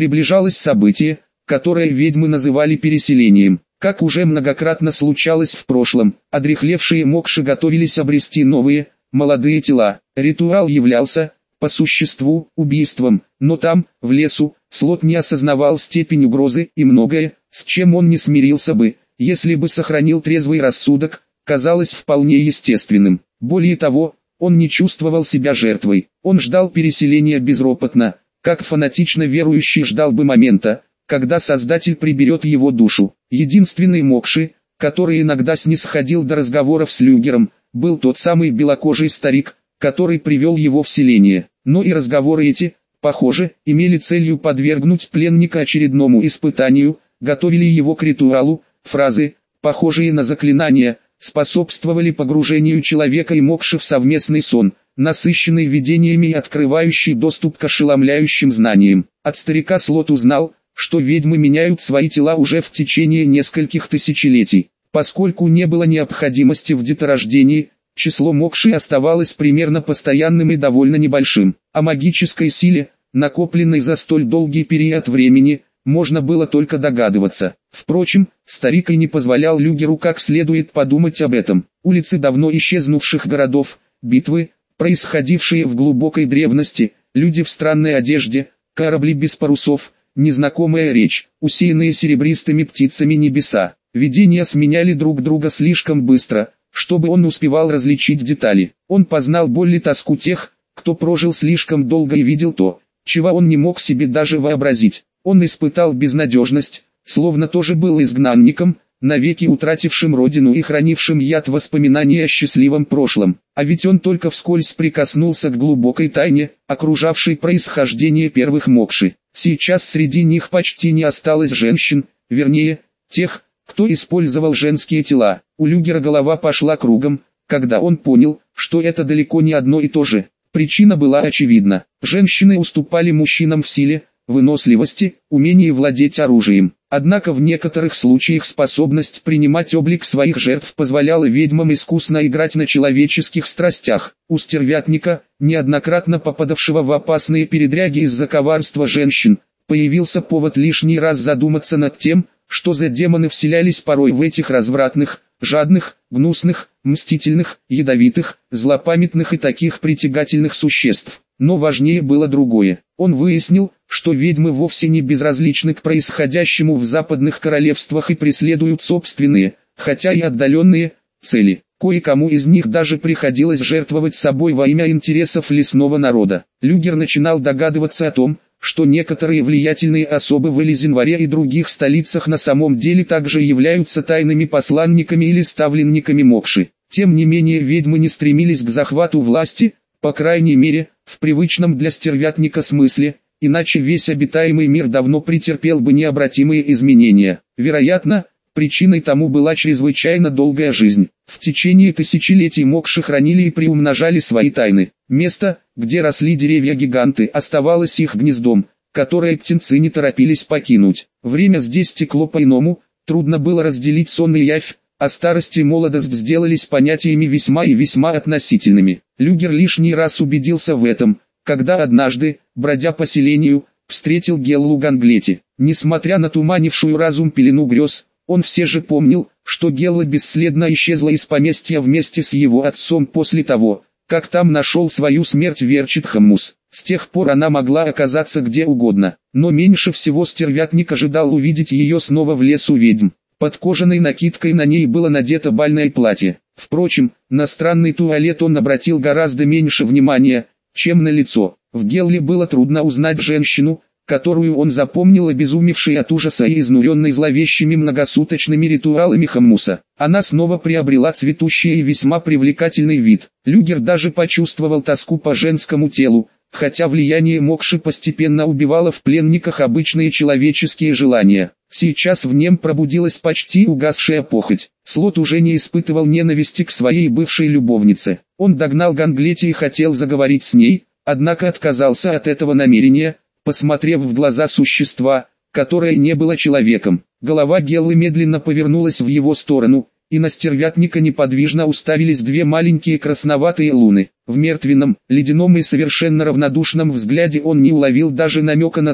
Приближалось событие, которое ведьмы называли переселением. Как уже многократно случалось в прошлом, одряхлевшие мокши готовились обрести новые, молодые тела. Ритуал являлся, по существу, убийством, но там, в лесу, Слот не осознавал степень угрозы и многое, с чем он не смирился бы, если бы сохранил трезвый рассудок, казалось вполне естественным. Более того, он не чувствовал себя жертвой. Он ждал переселения безропотно, как фанатично верующий ждал бы момента, когда Создатель приберет его душу. Единственный мокши, который иногда снисходил до разговоров с Люгером, был тот самый белокожий старик, который привел его в селение. Но и разговоры эти, похоже, имели целью подвергнуть пленника очередному испытанию, готовили его к ритуалу. Фразы, похожие на заклинания, способствовали погружению человека и мокши в совместный сон, насыщенный видениями и открывающий доступ к ошеломляющим знаниям. От старика Слот узнал, что ведьмы меняют свои тела уже в течение нескольких тысячелетий. Поскольку не было необходимости в деторождении, число мокши оставалось примерно постоянным и довольно небольшим. О магической силе, накопленной за столь долгий период времени, можно было только догадываться. Впрочем, старик и не позволял Люгеру как следует подумать об этом. Улицы давно исчезнувших городов, битвы, происходившие в глубокой древности, люди в странной одежде, корабли без парусов, незнакомая речь, усеянные серебристыми птицами небеса. Видения сменяли друг друга слишком быстро, чтобы он успевал различить детали. Он познал боль и тоску тех, кто прожил слишком долго и видел то, чего он не мог себе даже вообразить. Он испытал безнадежность, словно тоже был изгнанником, навеки утратившим родину и хранившим яд воспоминаний о счастливом прошлом. А ведь он только вскользь прикоснулся к глубокой тайне, окружавшей происхождение первых мокши. Сейчас среди них почти не осталось женщин, вернее, тех, кто использовал женские тела. У Люгера голова пошла кругом, когда он понял, что это далеко не одно и то же. Причина была очевидна. Женщины уступали мужчинам в силе, выносливости, умении владеть оружием. Однако в некоторых случаях способность принимать облик своих жертв позволяла ведьмам искусно играть на человеческих страстях. У стервятника, неоднократно попадавшего в опасные передряги из-за коварства женщин, появился повод лишний раз задуматься над тем, что за демоны вселялись порой в этих развратных, жадных, гнусных, мстительных, ядовитых, злопамятных и таких притягательных существ. Но важнее было другое. Он выяснил, что ведьмы вовсе не безразличны к происходящему в западных королевствах и преследуют собственные, хотя и отдаленные, цели. Кое-кому из них даже приходилось жертвовать собой во имя интересов лесного народа. Люгер начинал догадываться о том, что некоторые влиятельные особы в Элизенваре и других столицах на самом деле также являются тайными посланниками или ставленниками мокши. Тем не менее ведьмы не стремились к захвату власти, по крайней мере, в привычном для стервятника смысле, иначе весь обитаемый мир давно претерпел бы необратимые изменения. Вероятно, причиной тому была чрезвычайно долгая жизнь. В течение тысячелетий мокши хранили и приумножали свои тайны. Место, где росли деревья-гиганты, оставалось их гнездом, которое птенцы не торопились покинуть. Время здесь текло по-иному, трудно было разделить сон и явь, а старость и молодость сделались понятиями весьма и весьма относительными. Люгер лишний раз убедился в этом, когда однажды, бродя по селению, встретил Геллу Ганглети. Несмотря на туманившую разум пелену грез, он все же помнил, что Гелла бесследно исчезла из поместья вместе с его отцом после того, как там нашел свою смерть Верчит Хаммус. С тех пор она могла оказаться где угодно, но меньше всего стервятник ожидал увидеть ее снова в лесу ведьм. Под кожаной накидкой на ней было надето бальное платье. Впрочем, на странный туалет он обратил гораздо меньше внимания, чем на лицо. В Гелле было трудно узнать женщину, которую он запомнил обезумевшей от ужаса и изнуренной зловещими многосуточными ритуалами Хаммуса. Она снова приобрела цветущий и весьма привлекательный вид. Люгер даже почувствовал тоску по женскому телу, хотя влияние мокши постепенно убивало в пленниках обычные человеческие желания. Сейчас в нем пробудилась почти угасшая похоть. Слот уже не испытывал ненависти к своей бывшей любовнице. Он догнал Ганглети и хотел заговорить с ней, однако отказался от этого намерения, посмотрев в глаза существа, которое не было человеком. Голова Геллы медленно повернулась в его сторону, и на стервятника неподвижно уставились две маленькие красноватые луны. В мертвенном, ледяном и совершенно равнодушном взгляде он не уловил даже намека на то,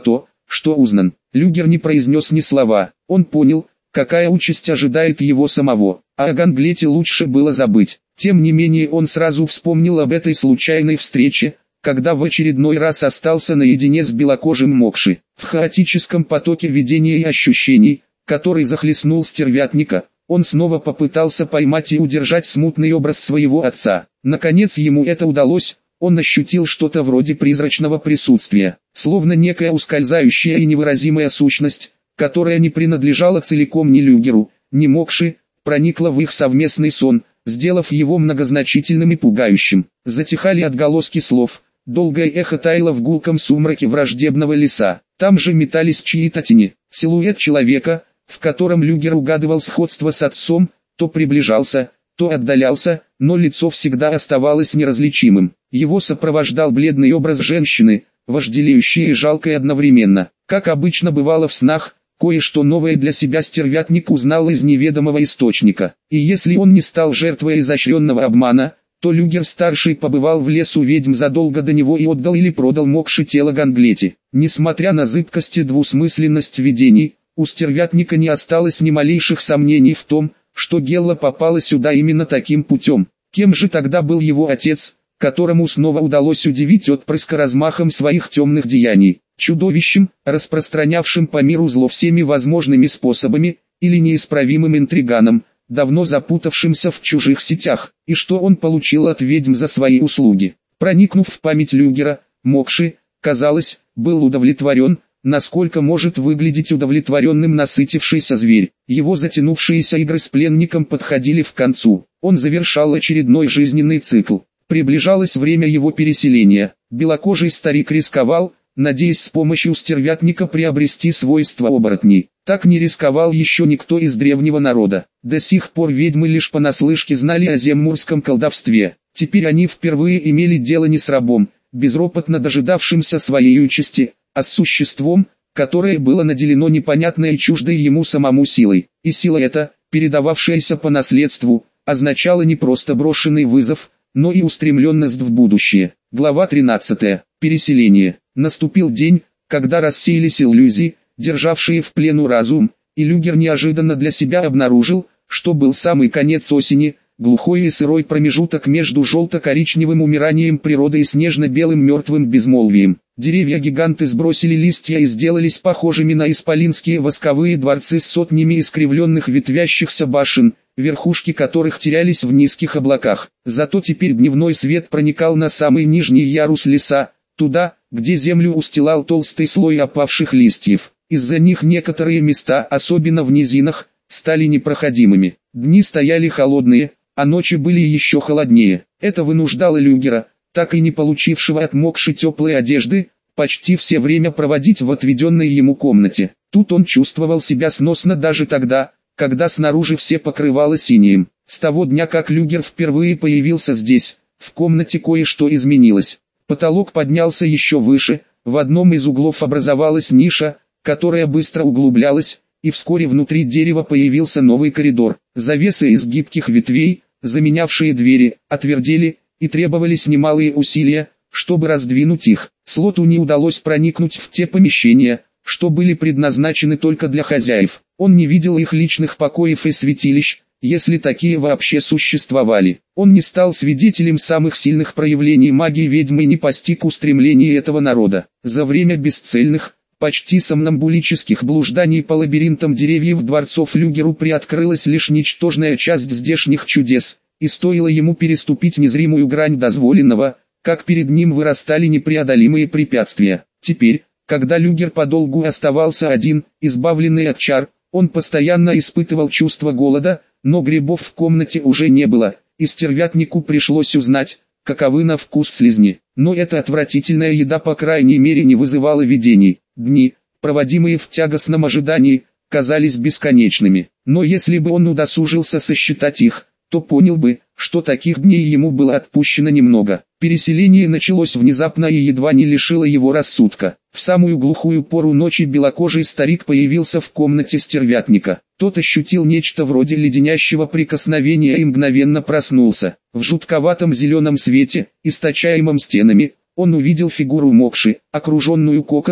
что узнан. Люгер не произнес ни слова. Он понял, какая участь ожидает его самого, а о Ганглете лучше было забыть. Тем не менее он сразу вспомнил об этой случайной встрече, когда в очередной раз остался наедине с белокожим Мокши. В хаотическом потоке видений и ощущений, который захлестнул стервятника, он снова попытался поймать и удержать смутный образ своего отца. Наконец ему это удалось, он ощутил что-то вроде призрачного присутствия, словно некая ускользающая и невыразимая сущность, которая не принадлежала целиком ни Люгеру, ни Мокши, проникла в их совместный сон, сделав его многозначительным и пугающим. Затихали отголоски слов, долгое эхо таяло в гулком сумраке враждебного леса. Там же метались чьи-то тени. Силуэт человека, в котором Люгер угадывал сходство с отцом, то приближался, то отдалялся, но лицо всегда оставалось неразличимым. Его сопровождал бледный образ женщины, вожделеющей и жалкой одновременно. Как обычно бывало в снах, кое-что новое для себя стервятник узнал из неведомого источника. И если он не стал жертвой изощренного обмана, то Люгер-старший побывал в лесу ведьм задолго до него и отдал или продал Мокши тело Ганглете. Несмотря на зыбкость и двусмысленность видений, у стервятника не осталось ни малейших сомнений в том, что Гелла попала сюда именно таким путем. Кем же тогда был его отец, которому снова удалось удивить отпрыска размахом своих темных деяний? Чудовищем, распространявшим по миру зло всеми возможными способами, или неисправимым интриганом, давно запутавшимся в чужих сетях? И что он получил от ведьм за свои услуги? Проникнув в память Люгера, Мокши, казалось, был удовлетворен, насколько может выглядеть удовлетворенным насытившийся зверь. Его затянувшиеся игры с пленником подходили к концу. Он завершал очередной жизненный цикл. Приближалось время его переселения. Белокожий старик рисковал, надеясь с помощью стервятника приобрести свойства оборотней. Так не рисковал еще никто из древнего народа. До сих пор ведьмы лишь понаслышке знали о земмурском колдовстве. Теперь они впервые имели дело не с рабом, безропотно дожидавшимся своей участи, а с существом, которое было наделено непонятной и чуждой ему самому силой. И сила эта, передававшаяся по наследству, означала не просто брошенный вызов, но и устремленность в будущее. Глава 13. Переселение. Наступил день, когда рассеялись иллюзии, державшие в плену разум, и Люгер неожиданно для себя обнаружил, что был самый конец осени, глухой и сырой промежуток между желто-коричневым умиранием природы и снежно-белым мертвым безмолвием. Деревья-гиганты сбросили листья и сделались похожими на исполинские восковые дворцы с сотнями искривленных ветвящихся башен, верхушки которых терялись в низких облаках. Зато теперь дневной свет проникал на самый нижний ярус леса, туда, где землю устилал толстый слой опавших листьев. Из-за них некоторые места, особенно в низинах, стали непроходимыми. Дни стояли холодные, а ночи были еще холоднее. Это вынуждало Люгера, так и не получившего от Мокши теплой одежды, почти все время проводить в отведенной ему комнате. Тут он чувствовал себя сносно даже тогда, когда снаружи все покрывало синим. С того дня, как Люгер впервые появился здесь, в комнате кое-что изменилось. Потолок поднялся еще выше, в одном из углов образовалась ниша, которая быстро углублялась, и вскоре внутри дерева появился новый коридор. Завесы из гибких ветвей, заменявшие двери, отвердели, и требовались немалые усилия, чтобы раздвинуть их. Слоту не удалось проникнуть в те помещения, что были предназначены только для хозяев. Он не видел их личных покоев и святилищ, если такие вообще существовали. Он не стал свидетелем самых сильных проявлений магии ведьмы и не постиг устремлений этого народа. За время бесцельных, почти сомнамбулических блужданий по лабиринтам деревьев дворцов Люгеру приоткрылась лишь ничтожная часть здешних чудес, и стоило ему переступить незримую грань дозволенного, как перед ним вырастали непреодолимые препятствия. Теперь, когда Люгер подолгу оставался один, избавленный от чар, он постоянно испытывал чувство голода, но грибов в комнате уже не было, и стервятнику пришлось узнать, каковы на вкус слизни. Но эта отвратительная еда по крайней мере не вызывала видений. Дни, проводимые в тягостном ожидании, казались бесконечными. Но если бы он удосужился сосчитать их, то понял бы, что таких дней ему было отпущено немного. Переселение началось внезапно и едва не лишило его рассудка. В самую глухую пору ночи белокожий старик появился в комнате стервятника. Тот ощутил нечто вроде леденящего прикосновения и мгновенно проснулся. В жутковатом зеленом свете, источаемом стенами, он увидел фигуру Мокши, окруженную коконом,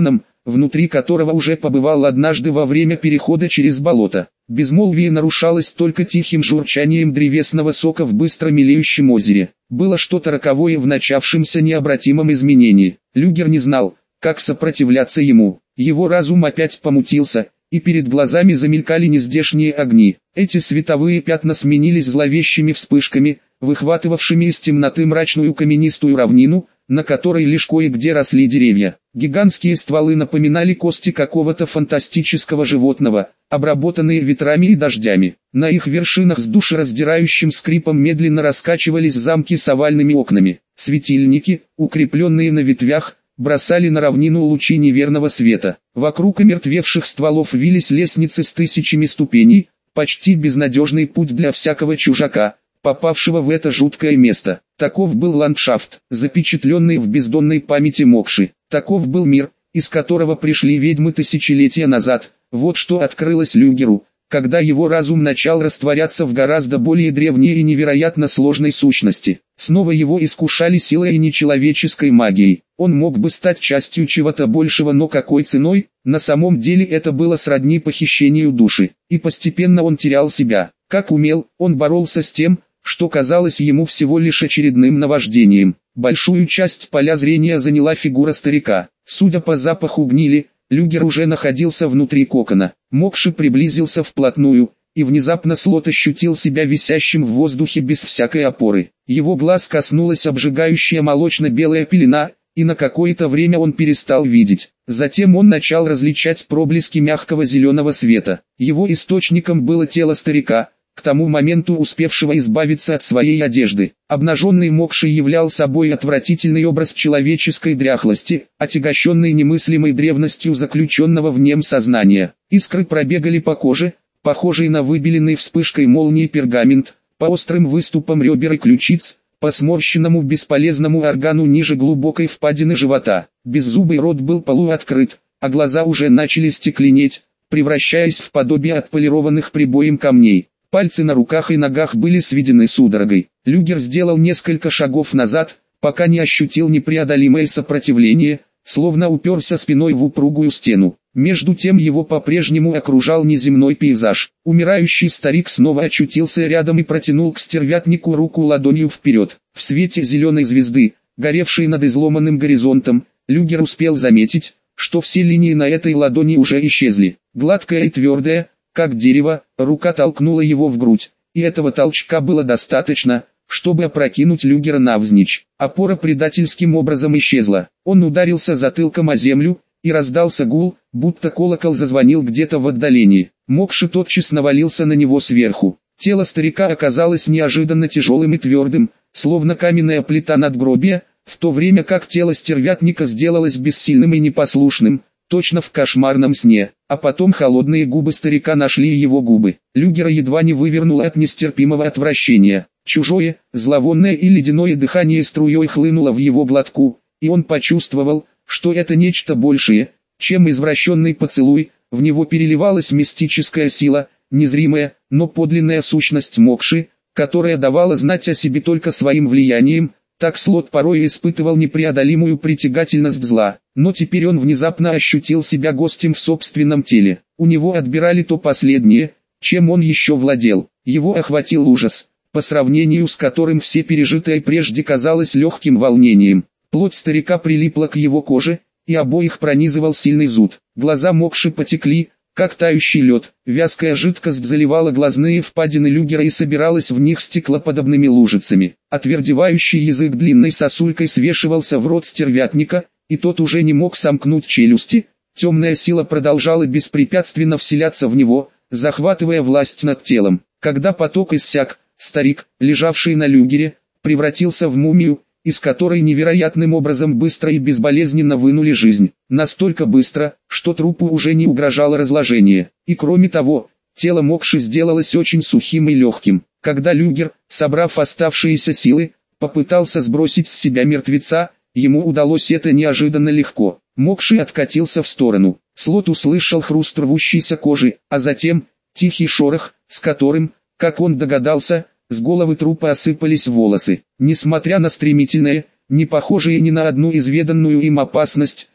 внутри которого уже побывал однажды во время перехода через болото. Безмолвие нарушалось только тихим журчанием древесного сока в быстро мелеющем озере. Было что-то роковое в начавшемся необратимом изменении. Люгер не знал, как сопротивляться ему. Его разум опять помутился, и перед глазами замелькали нездешние огни. Эти световые пятна сменились зловещими вспышками, выхватывавшими из темноты мрачную каменистую равнину, на которой лишь кое-где росли деревья. Гигантские стволы напоминали кости какого-то фантастического животного, обработанные ветрами и дождями. На их вершинах с душераздирающим скрипом медленно раскачивались замки с овальными окнами. Светильники, укрепленные на ветвях, бросали на равнину лучи неверного света. Вокруг омертвевших стволов вились лестницы с тысячами ступеней, почти безнадежный путь для всякого чужака, попавшего в это жуткое место. Таков был ландшафт, запечатленный в бездонной памяти Мокши. Таков был мир, из которого пришли ведьмы тысячелетия назад. Вот что открылось Люгеру, когда его разум начал растворяться в гораздо более древней и невероятно сложной сущности. Снова его искушали силой и нечеловеческой магией. Он мог бы стать частью чего-то большего, но какой ценой? На самом деле это было сродни похищению души. И постепенно он терял себя. Как умел, он боролся с тем, что казалось ему всего лишь очередным наваждением. Большую часть поля зрения заняла фигура старика. Судя по запаху гнили, Люгер уже находился внутри кокона. Мокши приблизился вплотную, и внезапно Слот ощутил себя висящим в воздухе без всякой опоры. Его глаз коснулась обжигающая молочно-белая пелена, и на какое-то время он перестал видеть. Затем он начал различать проблески мягкого зеленого света. Его источником было тело старика, к тому моменту успевшего избавиться от своей одежды. Обнаженный Мокши являл собой отвратительный образ человеческой дряхлости, отягощенный немыслимой древностью заключенного в нем сознания. Искры пробегали по коже, похожий на выбеленный вспышкой молнии пергамент, по острым выступам ребер и ключиц, по сморщенному бесполезному органу ниже глубокой впадины живота. Беззубый рот был полуоткрыт, а глаза уже начали стекленеть, превращаясь в подобие отполированных прибоем камней. Пальцы на руках и ногах были сведены судорогой. Люгер сделал несколько шагов назад, пока не ощутил непреодолимое сопротивление, словно уперся спиной в упругую стену. Между тем его по-прежнему окружал неземной пейзаж. Умирающий старик снова очутился рядом и протянул к стервятнику руку ладонью вперед. В свете зеленой звезды, горевшей над изломанным горизонтом, Люгер успел заметить, что все линии на этой ладони уже исчезли. Гладкая и твердая, как дерево, рука толкнула его в грудь, и этого толчка было достаточно, чтобы опрокинуть Люгера навзничь. Опора предательским образом исчезла. Он ударился затылком о землю, и раздался гул, будто колокол зазвонил где-то в отдалении. Мокши тотчас навалился на него сверху. Тело старика оказалось неожиданно тяжелым и твердым, словно каменная плита надгробия, в то время как тело стервятника сделалось бессильным и непослушным, точно в кошмарном сне. А потом холодные губы старика нашли его губы. Люгера едва не вывернуло от нестерпимого отвращения. Чужое, зловонное и ледяное дыхание струей хлынуло в его глотку, и он почувствовал, что это нечто большее, чем извращенный поцелуй. В него переливалась мистическая сила, незримая, но подлинная сущность Мокши, которая давала знать о себе только своим влиянием. Так Слот порой испытывал непреодолимую притягательность зла, но теперь он внезапно ощутил себя гостем в собственном теле. У него отбирали то последнее, чем он еще владел. Его охватил ужас, по сравнению с которым все пережитое прежде казалось легким волнением. Плоть старика прилипла к его коже, и обоих пронизывал сильный зуд. Глаза Мокши потекли, как тающий лед. Вязкая жидкость заливала глазные впадины Люгера и собиралась в них стеклоподобными лужицами. Отвердевающий язык длинной сосулькой свешивался в рот стервятника, и тот уже не мог сомкнуть челюсти. Темная сила продолжала беспрепятственно вселяться в него, захватывая власть над телом. Когда поток иссяк, старик, лежавший на Люгере, превратился в мумию, из которой невероятным образом быстро и безболезненно вынули жизнь. Настолько быстро, что трупу уже не угрожало разложение. И кроме того, тело Мокши сделалось очень сухим и легким. Когда Люгер, собрав оставшиеся силы, попытался сбросить с себя мертвеца, ему удалось это неожиданно легко. Мокши откатился в сторону. Слот услышал хруст рвущейся кожи, а затем тихий шорох, с которым, как он догадался, с головы трупа осыпались волосы. Несмотря на стремительное, не похожее ни на одну изведанную им опасность,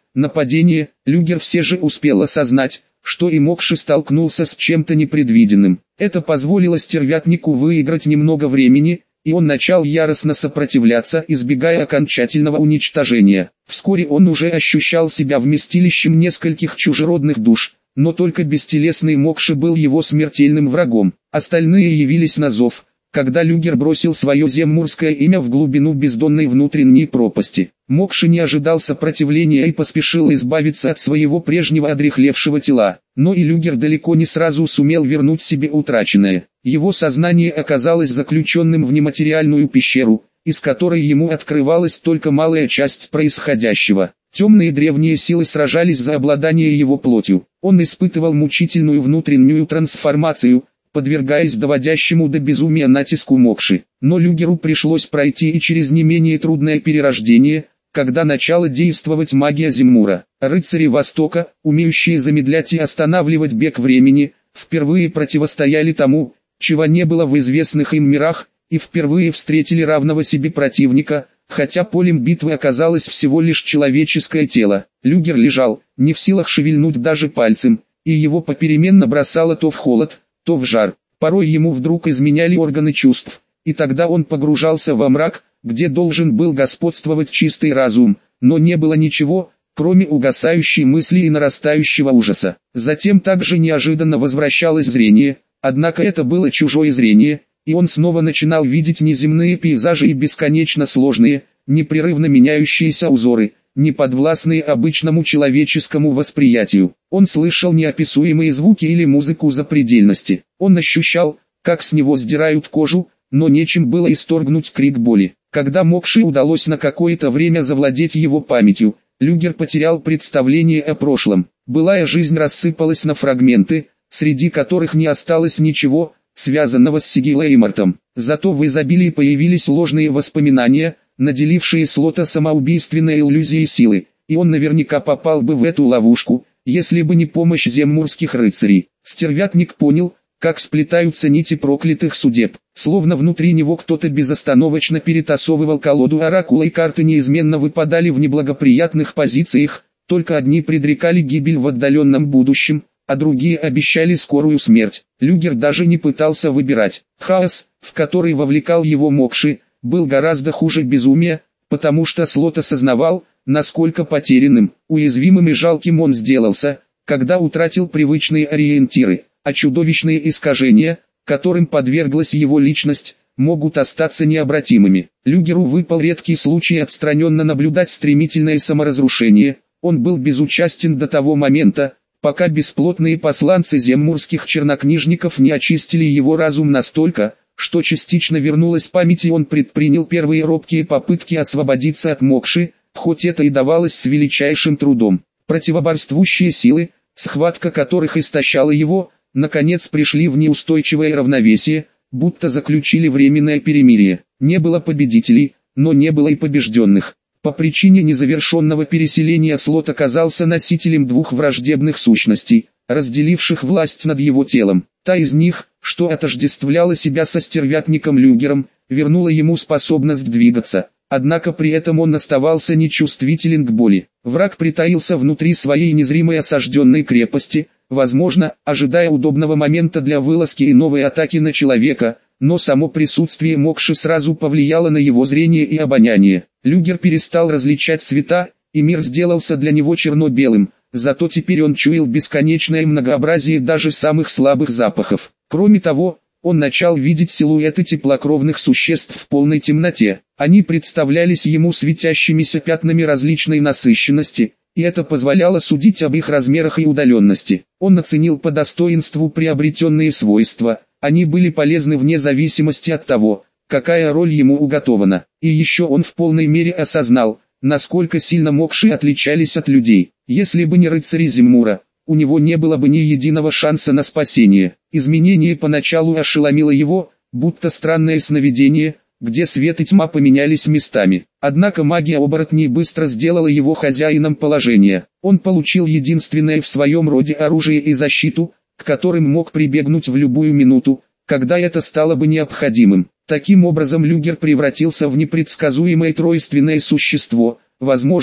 нападения, Люгер все же успел осознать, что и Мокши столкнулся с чем-то непредвиденным. Это позволило стервятнику выиграть немного времени, и он начал яростно сопротивляться, избегая окончательного уничтожения. Вскоре он уже ощущал себя вместилищем нескольких чужеродных душ, но только бестелесный Мокши был его смертельным врагом. Остальные явились на зов, когда Люгер бросил свое земмурское имя в глубину бездонной внутренней пропасти. Мокши не ожидал сопротивления и поспешил избавиться от своего прежнего одряхлевшего тела. Но и Люгер далеко не сразу сумел вернуть себе утраченное. Его сознание оказалось заключенным в нематериальную пещеру, из которой ему открывалась только малая часть происходящего. Темные древние силы сражались за обладание его плотью. Он испытывал мучительную внутреннюю трансформацию, подвергаясь доводящему до безумия натиску Мокши. Но Люгеру пришлось пройти и через не менее трудное перерождение, когда начала действовать магия Земмура. Рыцари Востока, умеющие замедлять и останавливать бег времени, впервые противостояли тому, чего не было в известных им мирах, и впервые встретили равного себе противника, хотя полем битвы оказалось всего лишь человеческое тело. Люгер лежал, не в силах шевельнуть даже пальцем, и его попеременно бросало то в холод, то в жар. Порой ему вдруг изменяли органы чувств, и тогда он погружался во мрак, где должен был господствовать чистый разум, но не было ничего, кроме угасающей мысли и нарастающего ужаса. Затем также неожиданно возвращалось зрение, однако это было чужое зрение, и он снова начинал видеть неземные пейзажи и бесконечно сложные, непрерывно меняющиеся узоры, неподвластные обычному человеческому восприятию. Он слышал неописуемые звуки или музыку запредельности. Он ощущал, как с него сдирают кожу, но нечем было исторгнуть крик боли. Когда Мокши удалось на какое-то время завладеть его памятью, Люгер потерял представление о прошлом. Былая жизнь рассыпалась на фрагменты, среди которых не осталось ничего, связанного с Сигилеймортом. Зато в изобилии появились ложные воспоминания, наделившие Слота самоубийственной иллюзией силы, и он наверняка попал бы в эту ловушку, если бы не помощь земмурских рыцарей. Стервятник понял, как сплетаются нити проклятых судеб, словно внутри него кто-то безостановочно перетасовывал колоду оракула, и карты неизменно выпадали в неблагоприятных позициях, только одни предрекали гибель в отдаленном будущем, а другие обещали скорую смерть. Люгер даже не пытался выбирать. Хаос, в который вовлекал его Мокши, был гораздо хуже безумия, потому что Слот осознавал, насколько потерянным, уязвимым и жалким он сделался, когда утратил привычные ориентиры, а чудовищные искажения, которым подверглась его личность, могут остаться необратимыми. Люгеру выпал редкий случай отстраненно наблюдать стремительное саморазрушение. Он был безучастен до того момента, пока бесплотные посланцы земмурских чернокнижников не очистили его разум настолько, что частично вернулась память, и он предпринял первые робкие попытки освободиться от Мокши, хоть это и давалось с величайшим трудом. Противоборствующие силы, схватка которых истощала его, наконец пришли в неустойчивое равновесие, будто заключили временное перемирие. Не было победителей, но не было и побежденных. По причине незавершенного переселения Слот оказался носителем двух враждебных сущностей, разделивших власть над его телом. Та из них, что отождествляла себя со стервятником Люгером, вернула ему способность двигаться, однако при этом он оставался нечувствителен к боли. Враг притаился внутри своей незримой осажденной крепости, возможно, ожидая удобного момента для вылазки и новой атаки на человека, но само присутствие Мокши сразу повлияло на его зрение и обоняние. Люгер перестал различать цвета, и мир сделался для него черно-белым, зато теперь он чуял бесконечное многообразие даже самых слабых запахов. Кроме того, он начал видеть силуэты теплокровных существ в полной темноте. Они представлялись ему светящимися пятнами различной насыщенности, и это позволяло судить об их размерах и удаленности. Он оценил по достоинству приобретенные свойства, они были полезны вне зависимости от того, какая роль ему уготована. И еще он в полной мере осознал, насколько сильно Мокши отличались от людей. Если бы не рыцари Земмура, у него не было бы ни единого шанса на спасение. Изменение поначалу ошеломило его, будто странное сновидение, где свет и тьма поменялись местами. Однако магия оборотней быстро сделала его хозяином положения. Он получил единственное в своем роде оружие и защиту, к которым мог прибегнуть в любую минуту, когда это стало бы необходимым. Таким образом Люгер превратился в непредсказуемое тройственное существо, возможно,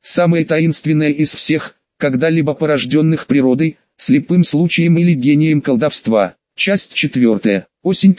самое таинственное из всех, когда-либо порожденных природой, слепым случаем или гением колдовства. Часть 4. Осень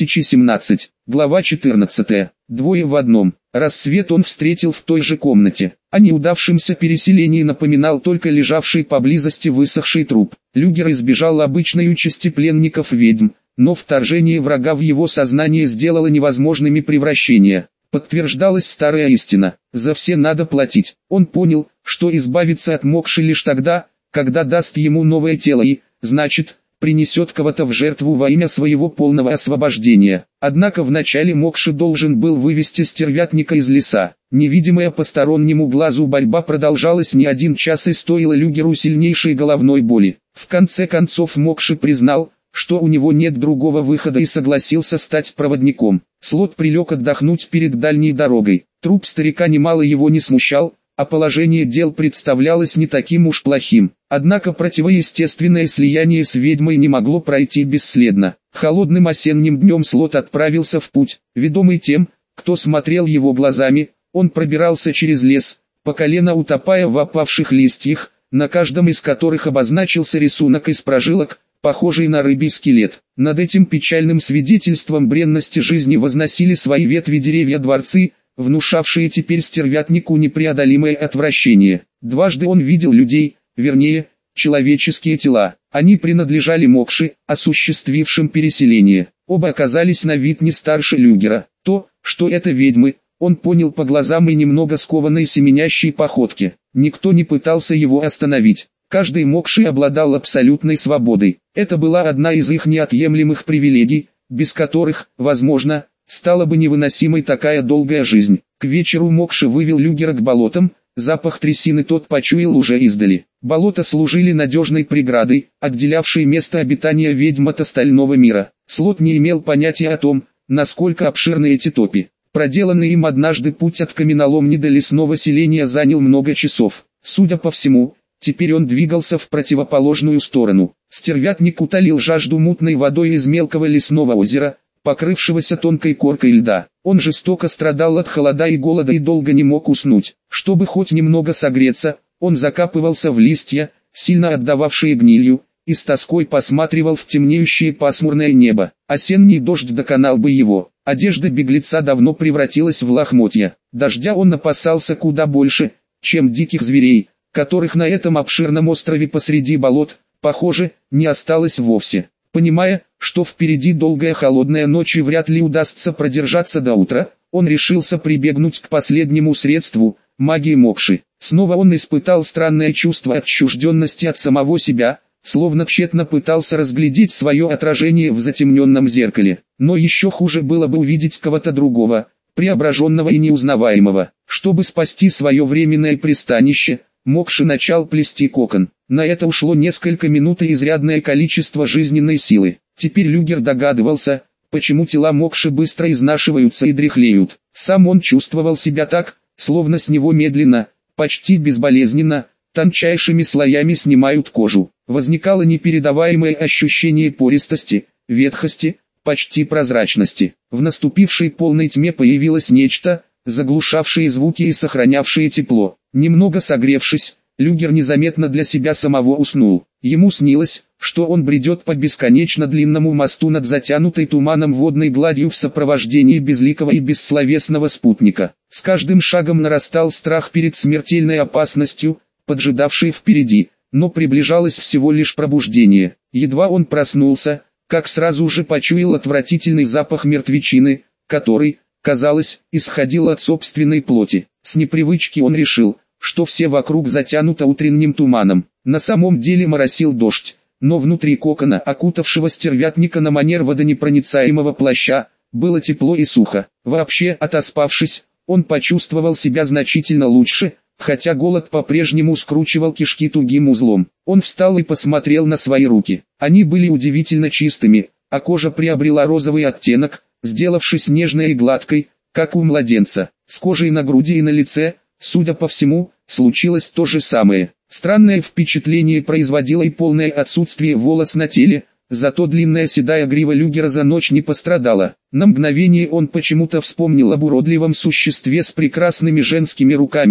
3017. Глава 14. Двое в одном. Рассвет он встретил в той же комнате. О неудавшемся переселении напоминал только лежавший поблизости высохший труп. Люгер избежал обычной участи пленников-ведьм, но вторжение врага в его сознание сделало невозможными превращения. Подтверждалась старая истина: за все надо платить. Он понял, что избавиться от Мокши лишь тогда, когда даст ему новое тело и, значит, принесет кого-то в жертву во имя своего полного освобождения. Однако вначале Мокши должен был вывести стервятника из леса. Невидимая постороннему глазу борьба продолжалась не один час и стоила Люгеру сильнейшей головной боли. В конце концов Мокши признал, что у него нет другого выхода, и согласился стать проводником. Слот прилег отдохнуть перед дальней дорогой. Труп старика немало его не смущал, а положение дел представлялось не таким уж плохим. Однако противоестественное слияние с ведьмой не могло пройти бесследно. Холодным осенним днем Слот отправился в путь. Ведомый тем, кто смотрел его глазами, он пробирался через лес, по колено утопая в опавших листьях, на каждом из которых обозначился рисунок из прожилок, похожий на рыбий скелет. Над этим печальным свидетельством бренности жизни возносили свои ветви деревья-дворцы, внушавшие теперь стервятнику непреодолимое отвращение. Дважды он видел людей, вернее, человеческие тела. Они принадлежали Мокши, осуществившим переселение. Оба оказались на вид не старше Люгера. То, что это ведьмы, он понял по глазам и немного скованной семенящей походке. Никто не пытался его остановить. Каждый Мокши обладал абсолютной свободой. Это была одна из их неотъемлемых привилегий, без которых, возможно, стала бы невыносимой такая долгая жизнь. К вечеру Мокши вывел Люгера к болотам, запах трясины тот почуял уже издали. Болота служили надежной преградой, отделявшей место обитания ведьм от остального мира. Слот не имел понятия о том, насколько обширны эти топи. Проделанный им однажды путь от каменоломни до лесного селения занял много часов. Судя по всему, теперь он двигался в противоположную сторону. Стервятник утолил жажду мутной водой из мелкого лесного озера, покрывшегося тонкой коркой льда. Он жестоко страдал от холода и голода и долго не мог уснуть. Чтобы хоть немного согреться, он закапывался в листья, сильно отдававшие гнилью, и с тоской посматривал в темнеющее пасмурное небо. Осенний дождь доконал бы его. Одежда беглеца давно превратилась в лохмотья. Дождя он опасался куда больше, чем диких зверей, которых на этом обширном острове посреди болот, похоже, не осталось вовсе. Понимая, что впереди долгая холодная ночь и вряд ли удастся продержаться до утра, он решился прибегнуть к последнему средству – магии Мокши. Снова он испытал странное чувство отчужденности от самого себя, словно тщетно пытался разглядеть свое отражение в затемненном зеркале. Но еще хуже было бы увидеть кого-то другого, преображенного и неузнаваемого. Чтобы спасти свое временное пристанище, Мокши начал плести кокон. На это ушло несколько минут и изрядное количество жизненной силы. Теперь Люгер догадывался, почему тела Мокши быстро изнашиваются и дряхлеют. Сам он чувствовал себя так, словно с него медленно, почти безболезненно, тончайшими слоями снимают кожу. Возникало непередаваемое ощущение пористости, ветхости, почти прозрачности. В наступившей полной тьме появилось нечто, заглушавшее звуки и сохранявшее тепло. Немного согревшись, Люгер незаметно для себя самого уснул. Ему снилось, что он бредет по бесконечно длинному мосту над затянутой туманом водной гладью в сопровождении безликого и бессловесного спутника. С каждым шагом нарастал страх перед смертельной опасностью, поджидавшей впереди, но приближалось всего лишь пробуждение. Едва он проснулся, как сразу же почуял отвратительный запах мертвечины, который, казалось, исходил от собственной плоти. С непривычки он решил, что все вокруг затянуто утренним туманом. На самом деле моросил дождь, но внутри кокона, окутавшего стервятника на манер водонепроницаемого плаща, было тепло и сухо. Вообще, отоспавшись, он почувствовал себя значительно лучше, хотя голод по-прежнему скручивал кишки тугим узлом. Он встал и посмотрел на свои руки. Они были удивительно чистыми, а кожа приобрела розовый оттенок, сделавшись нежной и гладкой, как у младенца. С кожей на груди и на лице, судя по всему, случилось то же самое. Странное впечатление производило и полное отсутствие волос на теле, зато длинная седая грива Люгера за ночь не пострадала. На мгновение он почему-то вспомнил об уродливом существе с прекрасными женскими руками,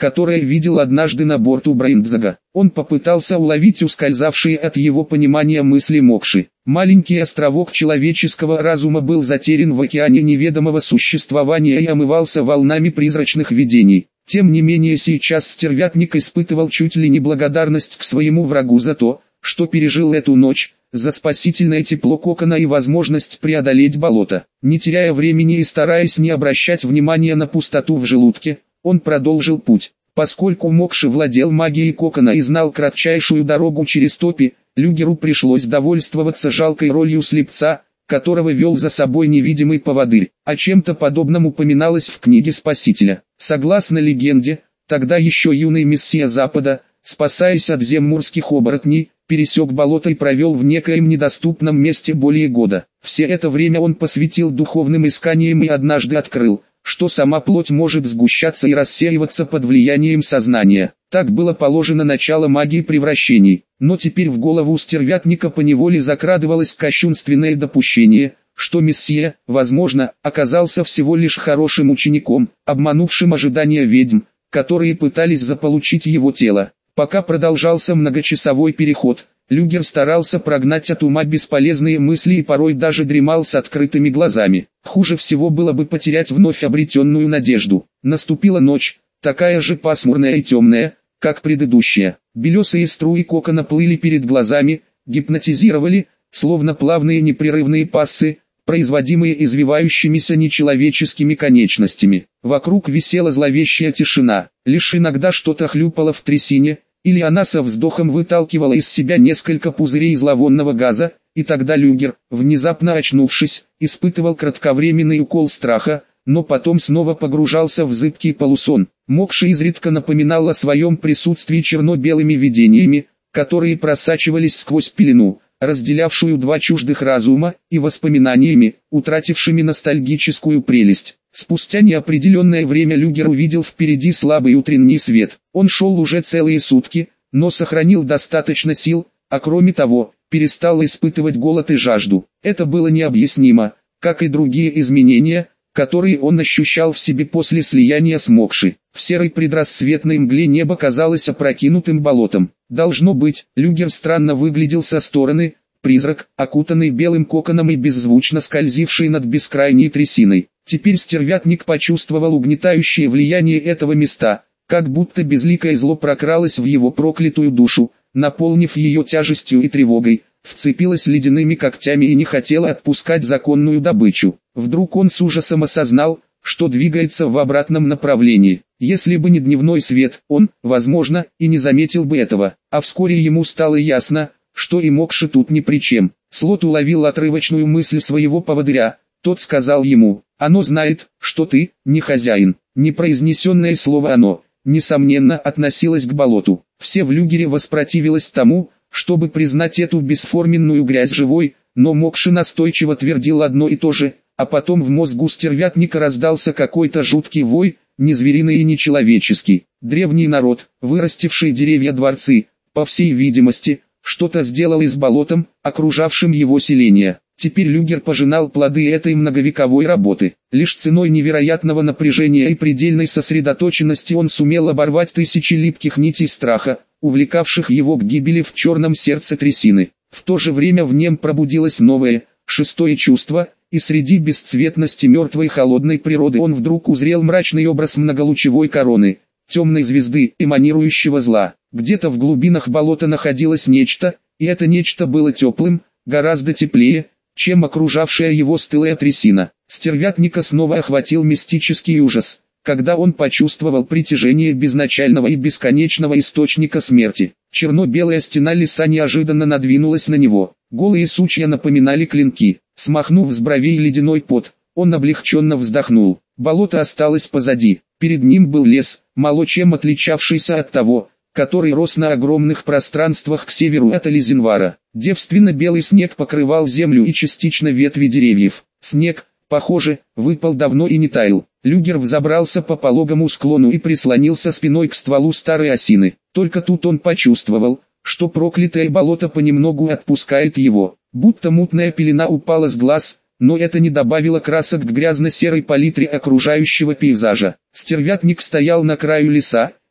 которое видел однажды на борту Брейндзага. Он попытался уловить ускользавшие от его понимания мысли Мокши. Маленький островок человеческого разума был затерян в океане неведомого существования и омывался волнами призрачных видений. Тем не менее сейчас стервятник испытывал чуть ли не благодарность к своему врагу за то, что пережил эту ночь, за спасительное тепло кокона и возможность преодолеть болото. Не теряя времени и стараясь не обращать внимания на пустоту в желудке, он продолжил путь. Поскольку Мокши владел магией кокона и знал кратчайшую дорогу через топи, Люгеру пришлось довольствоваться жалкой ролью слепца, которого вел за собой невидимый поводырь. О чем-то подобном упоминалось в книге Спасителя. Согласно легенде, тогда еще юный мессия Запада, спасаясь от земмурских оборотней, пересек болото и провел в некоем недоступном месте более года. Все это время он посвятил духовным исканиям и однажды открыл, что сама плоть может сгущаться и рассеиваться под влиянием сознания. Так было положено начало магии превращений. Но теперь в голову стервятника поневоле закрадывалось кощунственное допущение, что мессия, возможно, оказался всего лишь хорошим учеником, обманувшим ожидания ведьм, которые пытались заполучить его тело. Пока продолжался многочасовой переход, Люгер старался прогнать от ума бесполезные мысли и порой даже дремал с открытыми глазами. Хуже всего было бы потерять вновь обретенную надежду. Наступила ночь, такая же пасмурная и темная, как предыдущая. Белесые струи кокона плыли перед глазами, гипнотизировали, словно плавные непрерывные пассы, производимые извивающимися нечеловеческими конечностями. Вокруг висела зловещая тишина, лишь иногда что-то хлюпало в трясине, или она со вздохом выталкивала из себя несколько пузырей зловонного газа, и тогда Люгер, внезапно очнувшись, испытывал кратковременный укол страха, но потом снова погружался в зыбкий полусон. Мокши изредка напоминал о своем присутствии черно-белыми видениями, которые просачивались сквозь пелену, разделявшую два чуждых разума, и воспоминаниями, утратившими ностальгическую прелесть. Спустя неопределенное время Люгер увидел впереди слабый утренний свет. Он шел уже целые сутки, но сохранил достаточно сил, а кроме того, перестал испытывать голод и жажду. Это было необъяснимо, как и другие изменения, которые он ощущал в себе после слияния с Мокши. В серой предрассветной мгле небо казалось опрокинутым болотом. Должно быть, Люгер странно выглядел со стороны, призрак, окутанный белым коконом и беззвучно скользивший над бескрайней трясиной. Теперь стервятник почувствовал угнетающее влияние этого места, как будто безликое зло прокралось в его проклятую душу, наполнив ее тяжестью и тревогой, вцепилось ледяными когтями и не хотело отпускать законную добычу. Вдруг он с ужасом осознал, что двигается в обратном направлении. Если бы не дневной свет, он, возможно, и не заметил бы этого. А вскоре ему стало ясно, что и Мокши тут ни при чем. Слот уловил отрывочную мысль своего поводыря. Тот сказал ему: «Оно знает, что ты не хозяин». Непроизнесенное слово «оно», несомненно, относилось к болоту. Все в Люгере воспротивилось тому, чтобы признать эту бесформенную грязь живой, но Мокши настойчиво твердил одно и то же, а потом в мозгу стервятника раздался какой-то жуткий вой, не звериный и не человеческий. Древний народ, вырастивший деревья-дворцы, по всей видимости, что-то сделал и с болотом, окружавшим его селение. Теперь Люгер пожинал плоды этой многовековой работы. Лишь ценой невероятного напряжения и предельной сосредоточенности он сумел оборвать тысячи липких нитей страха, увлекавших его к гибели в черном сердце трясины. В то же время в нем пробудилось новое, шестое чувство, и среди бесцветности мертвой холодной природы он вдруг узрел мрачный образ многолучевой короны, темной звезды, эманирующего зла. Где-то в глубинах болота находилось нечто, и это нечто было теплым, гораздо теплее, чем окружавшая его стылая трясина. Стервятника снова охватил мистический ужас, когда он почувствовал притяжение безначального и бесконечного источника смерти. Черно-белая стена леса неожиданно надвинулась на него. Голые сучья напоминали клинки. Смахнув с бровей ледяной пот, он облегченно вздохнул. Болото осталось позади. Перед ним был лес, мало чем отличавшийся от того, который рос на огромных пространствах к северу от Ализенвара. Девственно-белый снег покрывал землю и частично ветви деревьев. Снег, похоже, выпал давно и не таял. Люгер взобрался по пологому склону и прислонился спиной к стволу старой осины. Только тут он почувствовал, что проклятое болото понемногу отпускает его. Будто мутная пелена упала с глаз, но это не добавило красок к грязно-серой палитре окружающего пейзажа. Стервятник стоял на краю леса,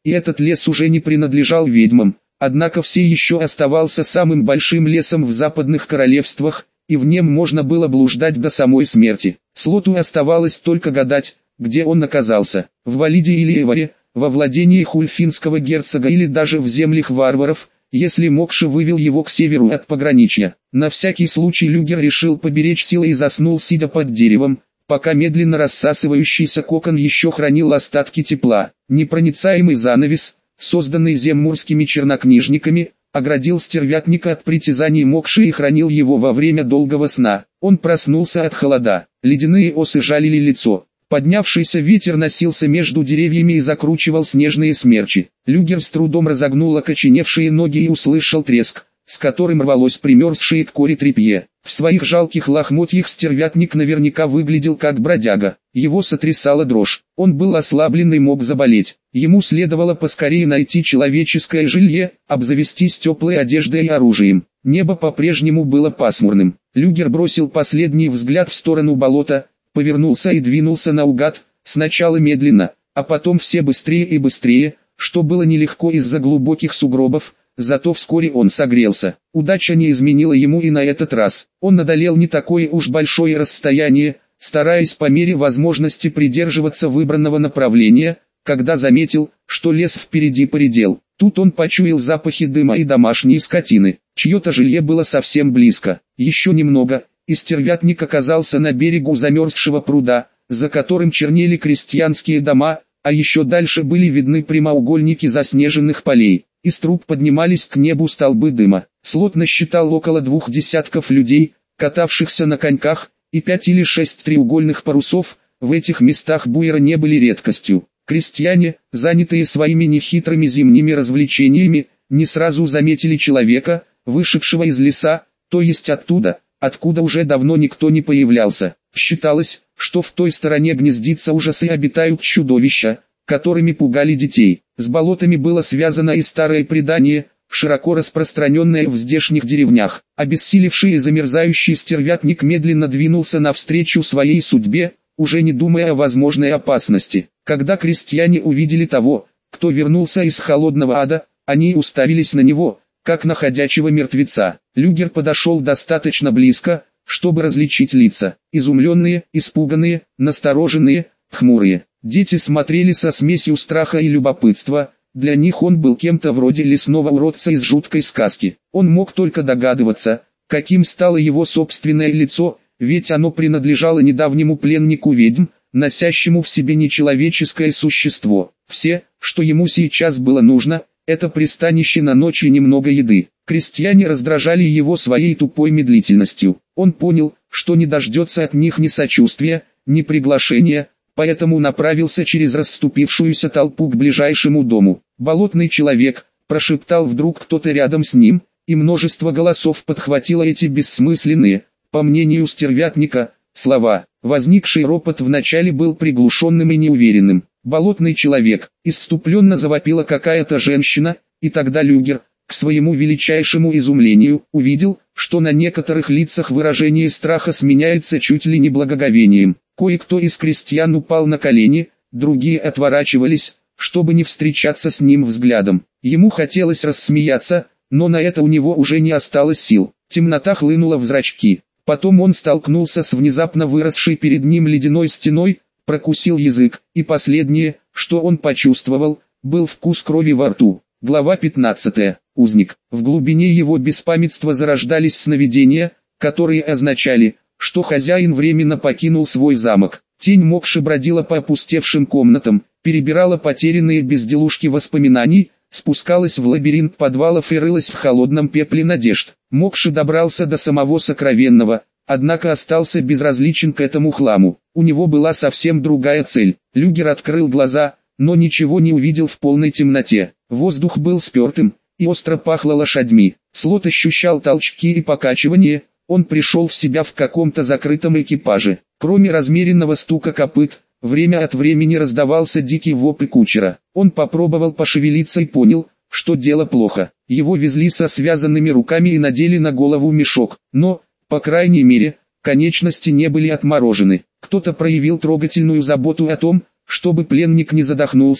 и этот лес уже не принадлежал ведьмам, однако все еще оставался самым большим лесом в западных королевствах, и в нем можно было блуждать до самой смерти. Слоту оставалось только гадать, где он оказался, в Валиде или Эваре, во владениях ульфинского герцога или даже в землях варваров, если Мокша вывел его к северу от пограничья. На всякий случай Люгер решил поберечь силы и заснул, сидя под деревом, пока медленно рассасывающийся кокон еще хранил остатки тепла. Непроницаемый занавес, созданный земмурскими чернокнижниками, оградил стервятника от притязаний Мокши и хранил его во время долгого сна. Он проснулся от холода, ледяные осы жалили лицо. Поднявшийся ветер носился между деревьями и закручивал снежные смерчи. Люгер с трудом разогнул окоченевшие ноги и услышал треск, с которым рвалось примерзшее к коре тряпье. В своих жалких лохмотьях стервятник наверняка выглядел как бродяга. Его сотрясала дрожь. Он был ослаблен и мог заболеть. Ему следовало поскорее найти человеческое жилье, обзавестись теплой одеждой и оружием. Небо по-прежнему было пасмурным. Люгер бросил последний взгляд в сторону болота, повернулся и двинулся наугад, сначала медленно, а потом все быстрее и быстрее, что было нелегко из-за глубоких сугробов, зато вскоре он согрелся. Удача не изменила ему и на этот раз. Он одолел не такое уж большое расстояние, стараясь по мере возможности придерживаться выбранного направления, когда заметил, что лес впереди поредел. Тут он почуял запахи дыма и домашней скотины. Чье-то жилье было совсем близко. Еще немного, и стервятник оказался на берегу замерзшего пруда, за которым чернели крестьянские дома, а еще дальше были видны прямоугольники заснеженных полей. Из труб поднимались к небу столбы дыма. Слот насчитал около 2 десятков людей, катавшихся на коньках, и 5 или 6 треугольных парусов. В этих местах буйра не были редкостью. Крестьяне, занятые своими нехитрыми зимними развлечениями, не сразу заметили человека, вышедшего из леса, то есть оттуда, откуда уже давно никто не появлялся. Считалось, что в той стороне гнездится ужас и обитают чудовища, которыми пугали детей. С болотами было связано и старое предание, широко распространенное в здешних деревнях. Обессилевший и замерзающий стервятник медленно двинулся навстречу своей судьбе, уже не думая о возможной опасности. Когда крестьяне увидели того, кто вернулся из холодного ада, они уставились на него, как на ходячего мертвеца. Люгер подошел достаточно близко, чтобы различить лица. Изумленные, испуганные, настороженные, хмурые. Дети смотрели со смесью страха и любопытства. Для них он был кем-то вроде лесного уродца из жуткой сказки. Он мог только догадываться, каким стало его собственное лицо, ведь оно принадлежало недавнему пленнику ведьм, носящему в себе нечеловеческое существо. Все, что ему сейчас было нужно, это пристанище на ночь и немного еды. Крестьяне раздражали его своей тупой медлительностью. Он понял, что не дождется от них ни сочувствия, ни приглашения, поэтому направился через расступившуюся толпу к ближайшему дому. «Болотный человек», — прошептал вдруг кто-то рядом с ним, и множество голосов подхватило эти бессмысленные, по мнению стервятника, слова. Возникший ропот вначале был приглушенным и неуверенным. «Болотный человек», — исступленно завопила какая-то женщина, и тогда Люгер, к своему величайшему изумлению, увидел, что на некоторых лицах выражение страха сменяется чуть ли не благоговением. Кое-кто из крестьян упал на колени, другие отворачивались, чтобы не встречаться с ним взглядом. Ему хотелось рассмеяться, но на это у него уже не осталось сил. Темнота хлынула в зрачки. Потом он столкнулся с внезапно выросшей перед ним ледяной стеной, прокусил язык, и последнее, что он почувствовал, был вкус крови во рту. Глава 15. Узник. В глубине его беспамятства зарождались сновидения, которые означали, что хозяин временно покинул свой замок. Тень Мокши бродила по опустевшим комнатам, перебирала потерянные безделушки воспоминаний, спускалась в лабиринт подвалов и рылась в холодном пепле надежд. Мокши добрался до самого сокровенного, однако остался безразличен к этому хламу. У него была совсем другая цель. Люгер открыл глаза, но ничего не увидел в полной темноте. Воздух был спертым, и остро пахло лошадьми. Слот ощущал толчки и покачивания, он пришел в себя в каком-то закрытом экипаже. Кроме размеренного стука копыт, время от времени раздавался дикий вопль кучера. Он попробовал пошевелиться и понял, что дело плохо. Его везли со связанными руками и надели на голову мешок, но, по крайней мере, конечности не были отморожены. Кто-то проявил трогательную заботу о том, чтобы пленник не задохнулся,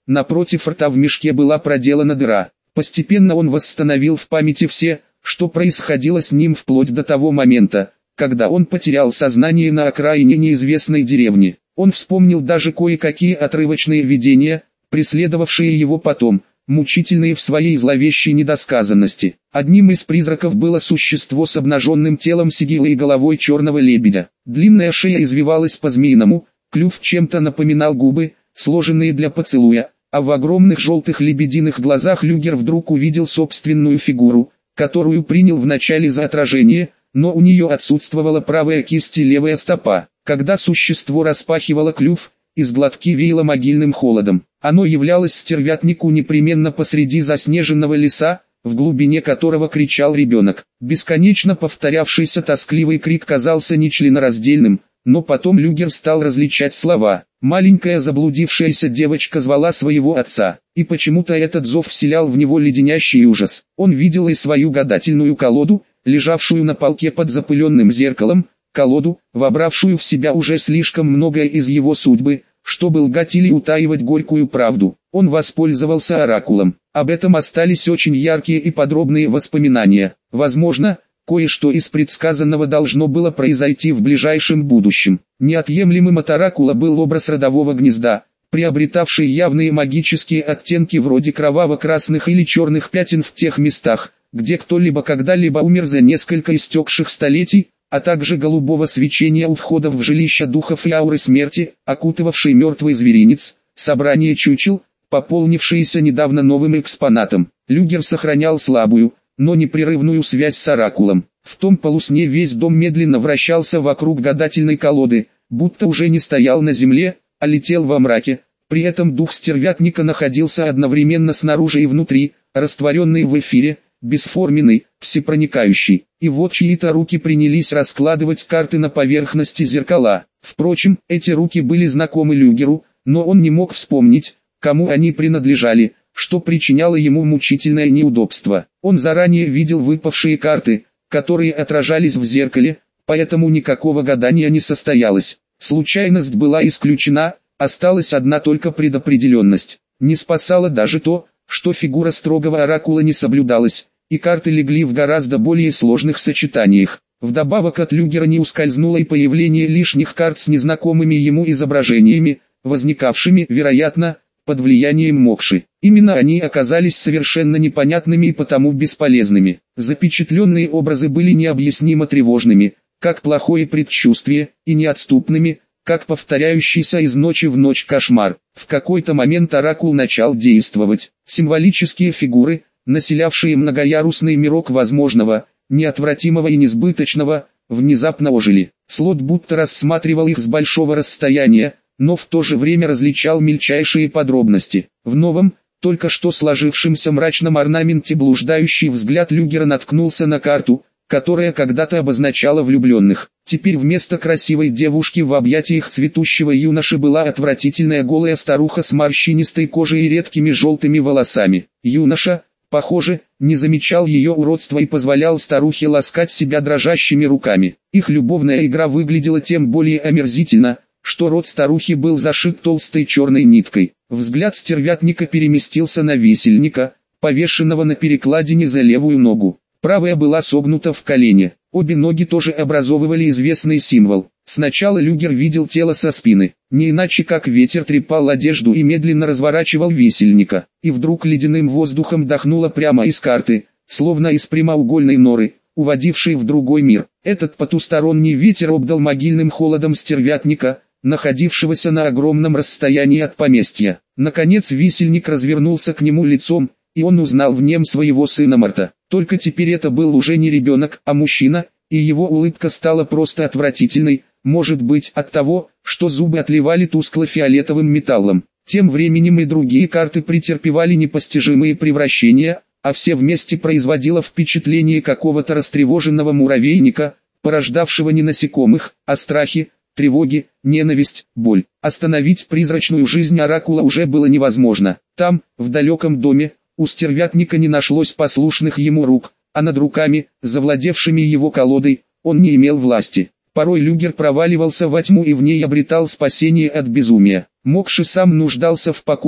напротив рта в мешке была проделана дыра. Постепенно он восстановил в памяти все, что происходило с ним вплоть до того момента, когда он потерял сознание на окраине неизвестной деревни. Он вспомнил даже кое-какие отрывочные видения, преследовавшие его потом, мучительные в своей зловещей недосказанности. Одним из призраков было существо с обнаженным телом сигилы и головой черного лебедя. Длинная шея извивалась по-змеиному, клюв чем-то напоминал губы, сложенные для поцелуя, а в огромных желтых лебединых глазах Люгер вдруг увидел собственную фигуру, которую принял вначале за отражение, но у нее отсутствовала правая кисть и левая стопа. Когда существо распахивало клюв, из глотки веяло могильным холодом. Оно являлось стервятнику непременно посреди заснеженного леса, в глубине которого кричал ребенок. Бесконечно повторявшийся тоскливый крик казался нечленораздельным, но потом Люгер стал различать слова. Маленькая заблудившаяся девочка звала своего отца, и почему-то этот зов вселял в него леденящий ужас. Он видел и свою гадательную колоду, лежавшую на полке под запыленным зеркалом, колоду, вобравшую в себя уже слишком многое из его судьбы, чтобы лгать или утаивать горькую правду. Он воспользовался оракулом. Об этом остались очень яркие и подробные воспоминания. Возможно, кое-что из предсказанного должно было произойти в ближайшем будущем. Неотъемлемым от оракула был образ родового гнезда, приобретавший явные магические оттенки вроде кроваво-красных или черных пятен в тех местах, где кто-либо когда-либо умер за несколько истекших столетий, а также голубого свечения у входов в жилища духов и ауры смерти, окутывавшей мертвый зверинец, собрание чучел, пополнившееся недавно новым экспонатом. Люгер сохранял слабую, но непрерывную связь с оракулом. В том полусне весь дом медленно вращался вокруг гадательной колоды, будто уже не стоял на земле, а летел во мраке. При этом дух стервятника находился одновременно снаружи и внутри, растворенный в эфире, бесформенный, всепроникающий. И вот чьи-то руки принялись раскладывать карты на поверхности зеркала. Впрочем, эти руки были знакомы Люгеру, но он не мог вспомнить, кому они принадлежали, что причиняло ему мучительное неудобство. Он заранее видел выпавшие карты, которые отражались в зеркале, поэтому никакого гадания не состоялось. Случайность была исключена, осталась одна только предопределенность. Не спасало даже то, что фигура строгого оракула не соблюдалась, и карты легли в гораздо более сложных сочетаниях. Вдобавок от Люгера не ускользнуло и появление лишних карт с незнакомыми ему изображениями, возникавшими, вероятно, под влиянием мокши. Именно они оказались совершенно непонятными и потому бесполезными. Запечатленные образы были необъяснимо тревожными, как плохое предчувствие, и неотступными, как повторяющийся из ночи в ночь кошмар. В какой-то момент оракул начал действовать. Символические фигуры, населявшие многоярусный мирок возможного, неотвратимого и несбыточного, внезапно ожили. Слот будто рассматривал их с большого расстояния, но в то же время различал мельчайшие подробности. В новом, только что сложившемся мрачном орнаменте блуждающий взгляд Люгера наткнулся на карту, которая когда-то обозначала влюбленных. Теперь вместо красивой девушки в объятиях цветущего юноши была отвратительная голая старуха с морщинистой кожей и редкими желтыми волосами. Юноша, похоже, не замечал ее уродства и позволял старухе ласкать себя дрожащими руками. Их любовная игра выглядела тем более омерзительно, что рот старухи был зашит толстой черной ниткой. Взгляд стервятника переместился на висельника, повешенного на перекладине за левую ногу. Правая была согнута в колене. Обе ноги тоже образовывали известный символ. Сначала Люгер видел тело со спины, не иначе как ветер трепал одежду и медленно разворачивал висельника. И вдруг ледяным воздухом дохнуло прямо из карты, словно из прямоугольной норы, уводившей в другой мир. Этот потусторонний ветер обдал могильным холодом стервятника, находившегося на огромном расстоянии от поместья. Наконец висельник развернулся к нему лицом, и он узнал в нем своего сына Марта. Только теперь это был уже не ребенок, а мужчина, и его улыбка стала просто отвратительной, может быть от того, что зубы отливали тускло-фиолетовым металлом. Тем временем и другие карты претерпевали непостижимые превращения, а все вместе производило впечатление какого-то растревоженного муравейника, порождавшего не насекомых, а страхи, тревоги, ненависть, боль. Остановить призрачную жизнь оракула уже было невозможно. Там, в далеком доме, у стервятника не нашлось послушных ему рук, а над руками, завладевшими его колодой, он не имел власти. Порой Люгер проваливался во тьму и в ней обретал спасение от безумия. Мокши сам нуждался в покое,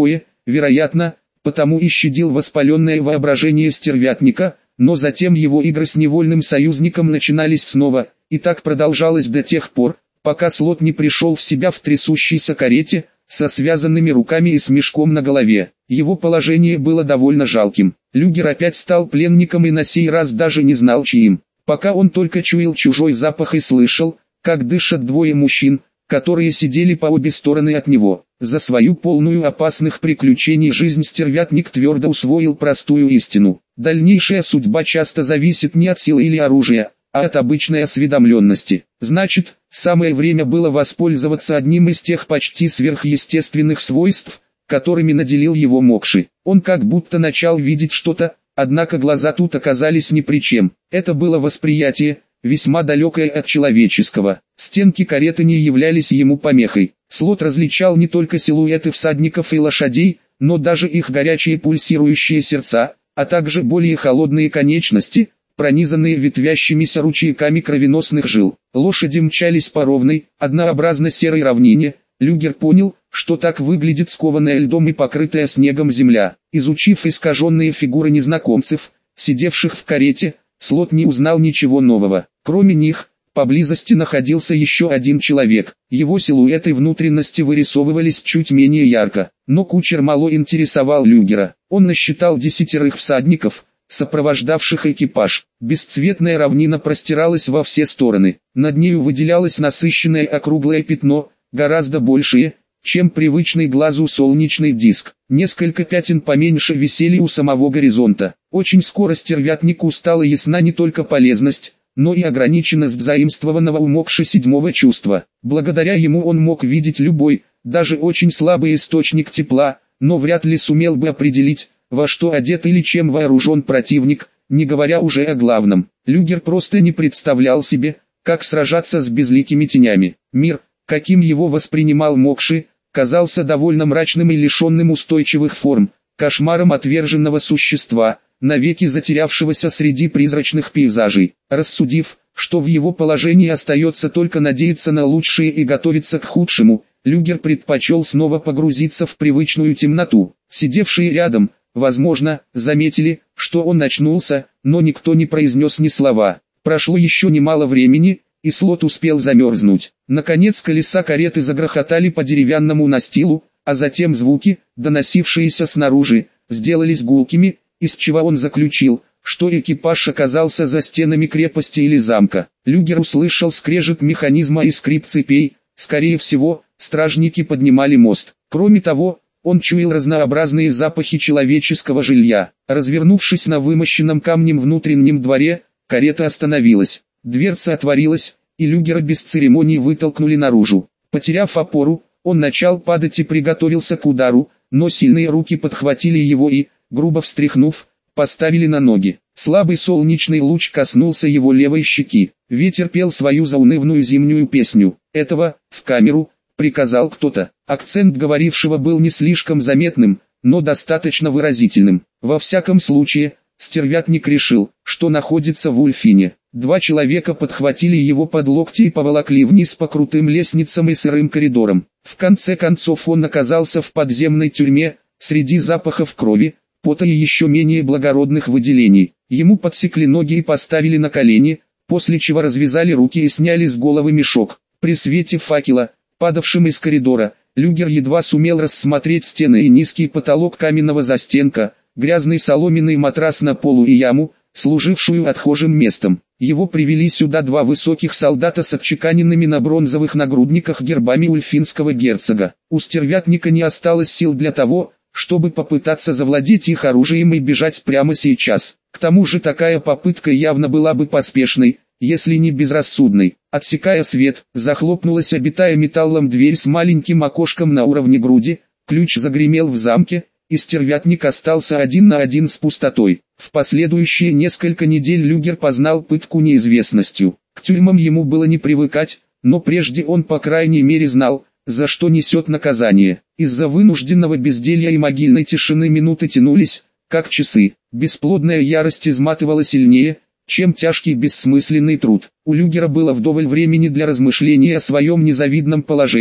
вероятно, потому и щадил воспаленное воображение стервятника, но затем его игры с невольным союзником начинались снова, и так продолжалось до тех пор, пока Слот не пришел в себя в трясущейся карете, со связанными руками и с мешком на голове. Его положение было довольно жалким. Люгер опять стал пленником и на сей раз даже не знал чьим. Пока он только чуял чужой запах и слышал, как дышат двое мужчин, которые сидели по обе стороны от него. За свою полную опасных приключений жизнь стервятник твердо усвоил простую истину. Дальнейшая судьба часто зависит не от силы или оружия, а от обычной осведомленности. Значит, самое время было воспользоваться одним из тех почти сверхъестественных свойств, которыми наделил его Мокши. Он как будто начал видеть что-то, однако глаза тут оказались ни при чем. Это было восприятие, весьма далекое от человеческого. Стенки кареты не являлись ему помехой. Слот различал не только силуэты всадников и лошадей, но даже их горячие пульсирующие сердца, а также более холодные конечности, пронизанные ветвящимися ручейками кровеносных жил. Лошади мчались по ровной, однообразно серой равнине. Люгер понял, что так выглядит скованная льдом и покрытая снегом земля. Изучив искаженные фигуры незнакомцев, сидевших в карете, Слот не узнал ничего нового. Кроме них, поблизости находился еще один человек. Его силуэты и внутренности вырисовывались чуть менее ярко, но кучер мало интересовал Люгера. Он насчитал 10 всадников, сопровождавших экипаж. Бесцветная равнина простиралась во все стороны. Над нею выделялось насыщенное округлое пятно, гораздо большее, чем привычный глазу солнечный диск. Несколько пятен поменьше висели у самого горизонта. Очень скоро стервятнику стала ясна не только полезность, но и ограниченность заимствованного у Мокши седьмого чувства. Благодаря ему он мог видеть любой, даже очень слабый источник тепла, но вряд ли сумел бы определить, во что одет или чем вооружен противник, не говоря уже о главном. Люгер просто не представлял себе, как сражаться с безликими тенями. Мир, каким его воспринимал Мокши, казался довольно мрачным и лишенным устойчивых форм, кошмаром отверженного существа, навеки затерявшегося среди призрачных пейзажей. Рассудив, что в его положении остается только надеяться на лучшее и готовиться к худшему, Люгер предпочел снова погрузиться в привычную темноту. Сидевшие рядом, возможно, заметили, что он очнулся, но никто не произнес ни слова. Прошло еще немало времени, и Слот успел замерзнуть. Наконец колеса кареты загрохотали по деревянному настилу, а затем звуки, доносившиеся снаружи, сделались гулкими, из чего он заключил, что экипаж оказался за стенами крепости или замка. Люгер услышал скрежет механизма и скрип цепей, скорее всего, стражники поднимали мост. Кроме того, он чуял разнообразные запахи человеческого жилья. Развернувшись на вымощенном камнем внутреннем дворе, карета остановилась. Дверца отворилась, и Люгера без церемоний вытолкнули наружу. Потеряв опору, он начал падать и приготовился к удару, но сильные руки подхватили его и, грубо встряхнув, поставили на ноги. Слабый солнечный луч коснулся его левой щеки. Ветер пел свою заунывную зимнюю песню. «Этого, в камеру», — приказал кто-то. Акцент говорившего был не слишком заметным, но достаточно выразительным. Во всяком случае, стервятник решил, что находится в Ульфине. Два человека подхватили его под локти и поволокли вниз по крутым лестницам и сырым коридорам. В конце концов он оказался в подземной тюрьме, среди запахов крови, пота и еще менее благородных выделений. Ему подсекли ноги и поставили на колени, после чего развязали руки и сняли с головы мешок. При свете факела, падавшем из коридора, Люгер едва сумел рассмотреть стены и низкий потолок каменного застенка, грязный соломенный матрас на полу и яму, служившую отхожим местом. Его привели сюда два высоких солдата с отчеканенными на бронзовых нагрудниках гербами ульфинского герцога. У стервятника не осталось сил для того, чтобы попытаться завладеть их оружием и бежать прямо сейчас. К тому же такая попытка явно была бы поспешной, если не безрассудной. Отсекая свет, захлопнулась обитая металлом дверь с маленьким окошком на уровне груди, ключ загремел в замке, и стервятник остался один на один с пустотой. В последующие несколько недель Люгер познал пытку неизвестностью. К тюрьмам ему было не привыкать, но прежде он по крайней мере знал, за что несет наказание. Из-за вынужденного безделья и могильной тишины минуты тянулись, как часы. Бесплодная ярость изматывала сильнее, чем тяжкий бессмысленный труд. У Люгера было вдоволь времени для размышления о своем незавидном положении,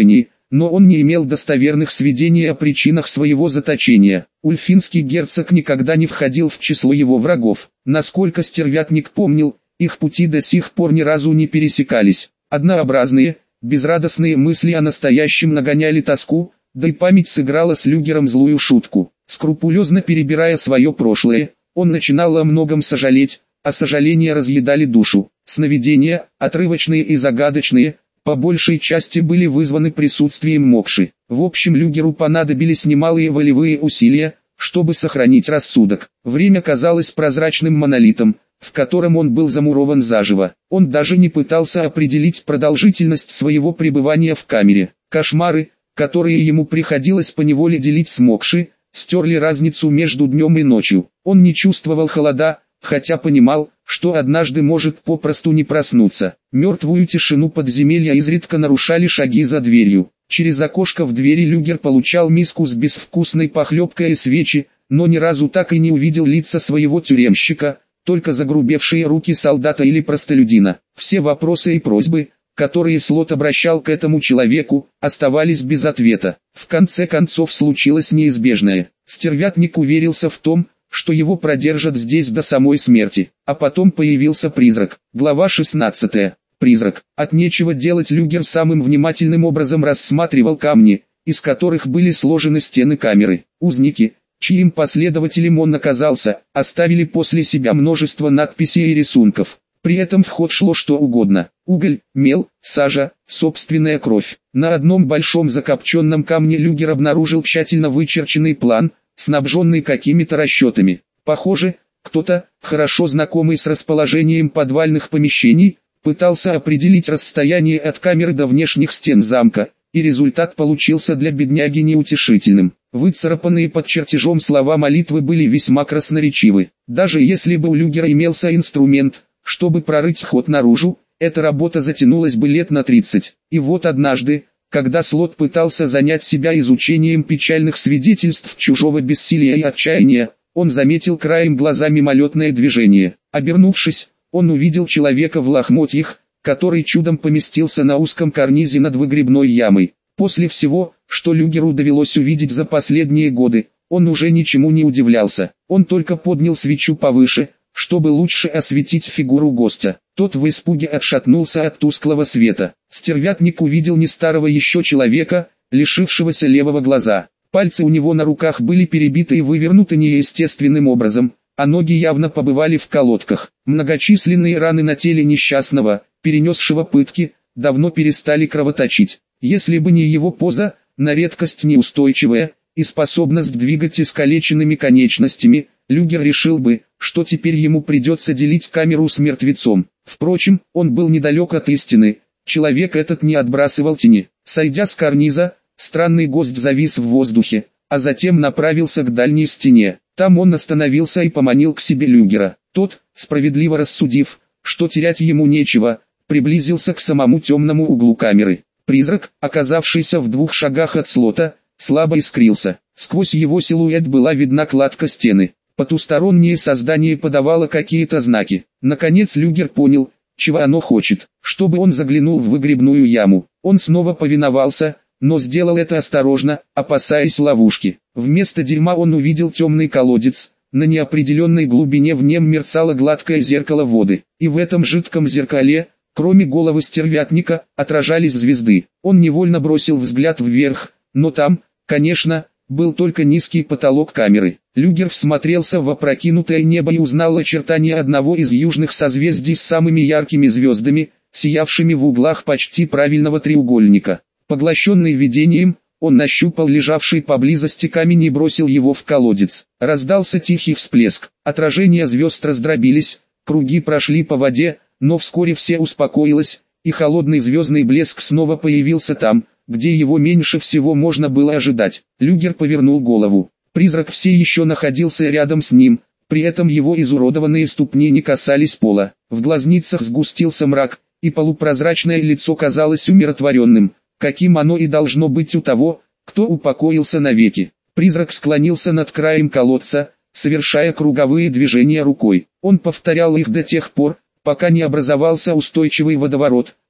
но он не имел достоверных сведений о причинах своего заточения. Ульфинский герцог никогда не входил в число его врагов. Насколько стервятник помнил, их пути до сих пор ни разу не пересекались. Однообразные, безрадостные мысли о настоящем нагоняли тоску, да и память сыграла с Люгером злую шутку. Скрупулезно перебирая свое прошлое, он начинал о многом сожалеть, а сожаления разъедали душу. Сновидения, отрывочные и загадочные, по большей части были вызваны присутствием Мокши. В общем, Люгеру понадобились немалые волевые усилия, чтобы сохранить рассудок. Время казалось прозрачным монолитом, в котором он был замурован заживо. Он даже не пытался определить продолжительность своего пребывания в камере. Кошмары, которые ему приходилось поневоле делить с Мокши, стерли разницу между днем и ночью. Он не чувствовал холода, хотя понимал, что однажды может попросту не проснуться. Мертвую тишину подземелья изредка нарушали шаги за дверью. Через окошко в двери Люгер получал миску с безвкусной похлебкой и свечи, но ни разу так и не увидел лица своего тюремщика, только загрубевшие руки солдата или простолюдина. Все вопросы и просьбы, которые Слот обращал к этому человеку, оставались без ответа. В конце концов случилось неизбежное. Стервятник уверился в том, что его продержат здесь до самой смерти. А потом появился призрак. Глава 16. Призрак. От нечего делать Люгер самым внимательным образом рассматривал камни, из которых были сложены стены камеры. Узники, чьим последователем он оказался, оставили после себя множество надписей и рисунков. При этом в ход шло что угодно: уголь, мел, сажа, собственная кровь. На одном большом закопченном камне Люгер обнаружил тщательно вычерченный план, снабженный какими-то расчетами. Похоже, кто-то, хорошо знакомый с расположением подвальных помещений, пытался определить расстояние от камеры до внешних стен замка, и результат получился для бедняги неутешительным. Выцарапанные под чертежом слова молитвы были весьма красноречивы. Даже если бы у Люгера имелся инструмент, чтобы прорыть ход наружу, эта работа затянулась бы лет на 30. И вот однажды, когда Слот пытался занять себя изучением печальных свидетельств чужого бессилия и отчаяния, он заметил краем глаза мимолетное движение. Обернувшись, он увидел человека в лохмотьях, который чудом поместился на узком карнизе над выгребной ямой. После всего, что Люгеру довелось увидеть за последние годы, он уже ничему не удивлялся. Он только поднял свечу повыше, чтобы лучше осветить фигуру гостя. Тот в испуге отшатнулся от тусклого света. Стервятник увидел не старого еще человека, лишившегося левого глаза. Пальцы у него на руках были перебиты и вывернуты неестественным образом, а ноги явно побывали в колодках. Многочисленные раны на теле несчастного, перенесшего пытки, давно перестали кровоточить. Если бы не его поза, на редкость неустойчивая, и способность двигать искалеченными конечностями, Люгер решил бы, что теперь ему придется делить камеру с мертвецом. Впрочем, он был недалек от истины. Человек этот не отбрасывал тени. Сойдя с карниза, странный гость завис в воздухе, а затем направился к дальней стене. Там он остановился и поманил к себе Люгера. Тот, справедливо рассудив, что терять ему нечего, приблизился к самому темному углу камеры. Призрак, оказавшийся в 2 шагах от Слота, слабо искрился. Сквозь его силуэт была видна кладка стены. Потустороннее создание подавало какие-то знаки. Наконец Люгер понял, чего оно хочет. Чтобы он заглянул в выгребную яму. Он снова повиновался, но сделал это осторожно, опасаясь ловушки. Вместо дерьма он увидел темный колодец. На неопределенной глубине в нем мерцало гладкое зеркало воды. И в этом жидком зеркале, кроме головы стервятника, отражались звезды. Он невольно бросил взгляд вверх, но там, конечно, был только низкий потолок камеры. Люгер всмотрелся в опрокинутое небо и узнал очертания одного из южных созвездий с самыми яркими звездами, сиявшими в углах почти правильного треугольника. Поглощенный видением, он нащупал лежавший поблизости камень и бросил его в колодец. Раздался тихий всплеск. Отражения звезд раздробились, круги прошли по воде, но вскоре все успокоилось, и холодный звездный блеск снова появился там, где его меньше всего можно было ожидать. Люгер повернул голову. Призрак все еще находился рядом с ним, при этом его изуродованные ступни не касались пола. В глазницах сгустился мрак, и полупрозрачное лицо казалось умиротворенным, каким оно и должно быть у того, кто упокоился навеки. Призрак склонился над краем колодца, совершая круговые движения рукой. Он повторял их до тех пор, пока не образовался устойчивый водоворот,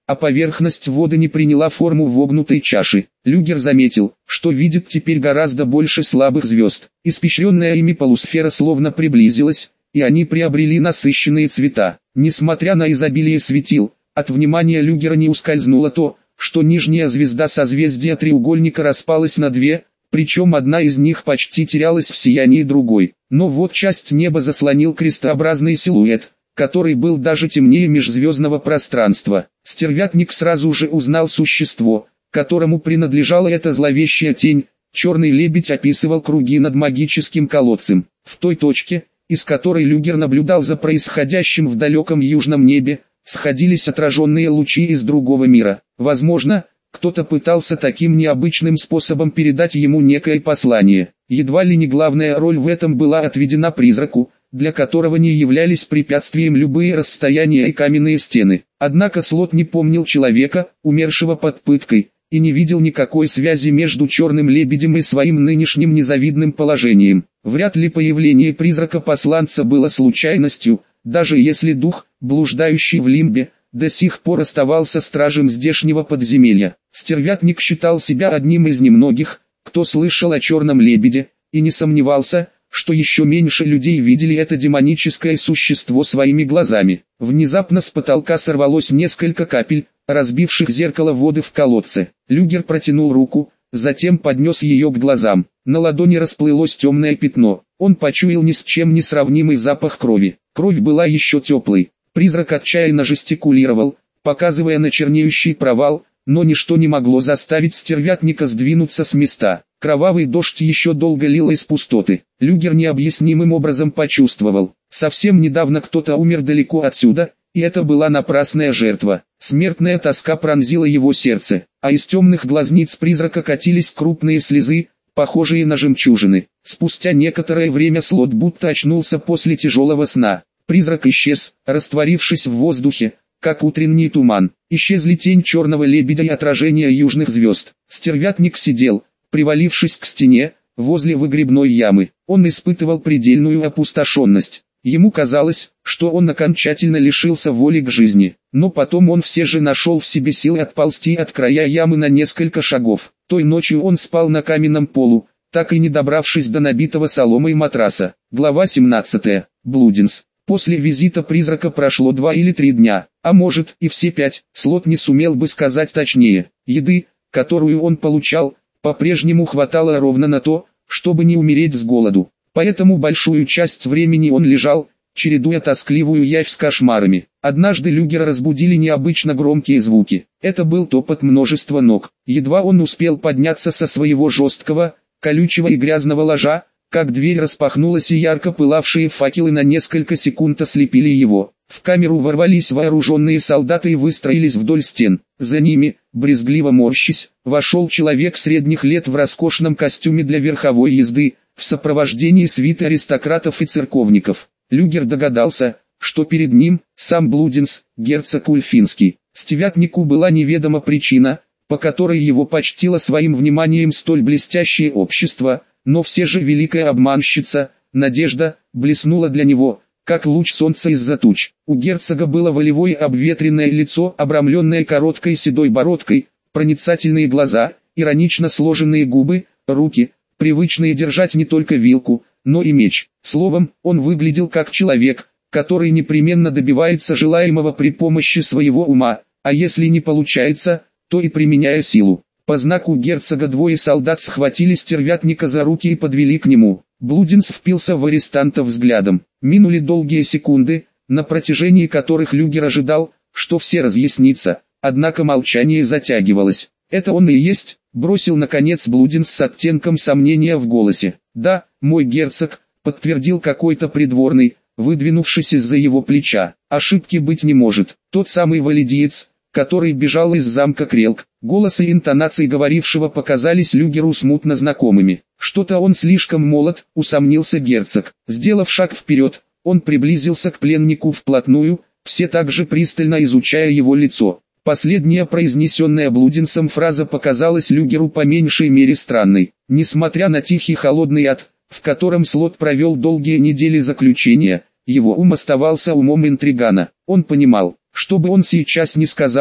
а поверхность воды не приняла форму вогнутой чаши. Люгер заметил, что видит теперь гораздо больше слабых звезд. Испещренная ими полусфера словно приблизилась, и они приобрели насыщенные цвета. Несмотря на изобилие светил, от внимания Люгера не ускользнуло то, что нижняя звезда созвездия треугольника распалась на две, причем одна из них почти терялась в сиянии другой. Но вот часть неба заслонил крестообразный силуэт, который был даже темнее межзвездного пространства. Стервятник сразу же узнал существо, которому принадлежала эта зловещая тень. Черный лебедь описывал круги над магическим колодцем. В той точке, из которой Люгер наблюдал за происходящим в далеком южном небе, сходились отраженные лучи из другого мира. Возможно, кто-то пытался таким необычным способом передать ему некое послание. Едва ли не главная роль в этом была отведена призраку, для которого не являлись препятствием любые расстояния и каменные стены. Однако Слот не помнил человека, умершего под пыткой, и не видел никакой связи между черным лебедем и своим нынешним незавидным положением. Вряд ли появление призрака-посланца было случайностью, даже если дух, блуждающий в лимбе, до сих пор оставался стражем здешнего подземелья. Стервятник считал себя одним из немногих, кто слышал о черном лебеде, и не сомневался, что еще меньше людей видели это демоническое существо своими глазами. Внезапно с потолка сорвалось несколько капель, разбивших зеркало воды в колодце. Люгер протянул руку, затем поднес ее к глазам. На ладони расплылось темное пятно. Он почуял ни с чем не сравнимый запах крови. Кровь была еще теплой. Призрак отчаянно жестикулировал, показывая на чернеющий провал, но ничто не могло заставить стервятника сдвинуться с места. Кровавый дождь еще долго лил из пустоты. Люгер необъяснимым образом почувствовал. Совсем недавно кто-то умер далеко отсюда, и это была напрасная жертва. Смертная тоска пронзила его сердце, а из темных глазниц призрака катились крупные слезы, похожие на жемчужины. Спустя некоторое время Слот будто очнулся после тяжелого сна. Призрак исчез, растворившись в воздухе, как утренний туман. Исчезли тень черного лебедя и отражение южных звезд. Стервятник сидел, привалившись к стене, возле выгребной ямы. Он испытывал предельную опустошенность. Ему казалось, что он окончательно лишился воли к жизни. Но потом он все же нашел в себе силы отползти от края ямы на несколько шагов. Той ночью он спал на каменном полу, так и не добравшись до набитого соломой матраса. Глава 17. Блудинс. После визита призрака прошло 2 или 3 дня, а может и все 5, Слот не сумел бы сказать точнее. Еды, которую он получал, по-прежнему хватало ровно на то, чтобы не умереть с голоду. Поэтому большую часть времени он лежал, чередуя тоскливую явь с кошмарами. Однажды Люгера разбудили необычно громкие звуки. Это был топот множества ног. Едва он успел подняться со своего жесткого, колючего и грязного ложа, как дверь распахнулась и ярко пылавшие факелы на несколько секунд ослепили его. В камеру ворвались вооруженные солдаты и выстроились вдоль стен. За ними, брезгливо морщись, вошел человек средних лет в роскошном костюме для верховой езды, в сопровождении свиты аристократов и церковников. Люгер догадался, что перед ним сам Блудинс, герцог Ульфинский. Стервятнику была неведома причина, по которой его почтило своим вниманием столь блестящее общество, но все же великая обманщица, надежда, блеснула для него, как луч солнца из-за туч. У герцога было волевое обветренное лицо, обрамленное короткой седой бородкой, проницательные глаза, иронично сложенные губы, руки, привычные держать не только вилку, но и меч. Словом, он выглядел как человек, который непременно добивается желаемого при помощи своего ума, а если не получается, то и применяя силу. По знаку герцога 2 солдат схватили стервятника за руки и подвели к нему. Блудинс впился в арестанта взглядом. Минули долгие секунды, на протяжении которых Люгер ожидал, что все разъяснится, однако молчание затягивалось. «Это он и есть», — бросил наконец Блудинс с оттенком сомнения в голосе. «Да, мой герцог», — подтвердил какой-то придворный, выдвинувшись из-за его плеча. «Ошибки быть не может. Тот самый валидиец, который бежал из замка Крелк». Голос и интонации говорившего показались Люгеру смутно знакомыми. «Что-то он слишком молод», — усомнился герцог. Сделав шаг вперед, он приблизился к пленнику вплотную, все так же пристально изучая его лицо. Последняя произнесенная Блудинсом фраза показалась Люгеру по меньшей мере странной. Несмотря на тихий холодный ад, в котором Слот провел долгие недели заключения, его ум оставался умом интригана. Он понимал, что бы он сейчас ни сказал,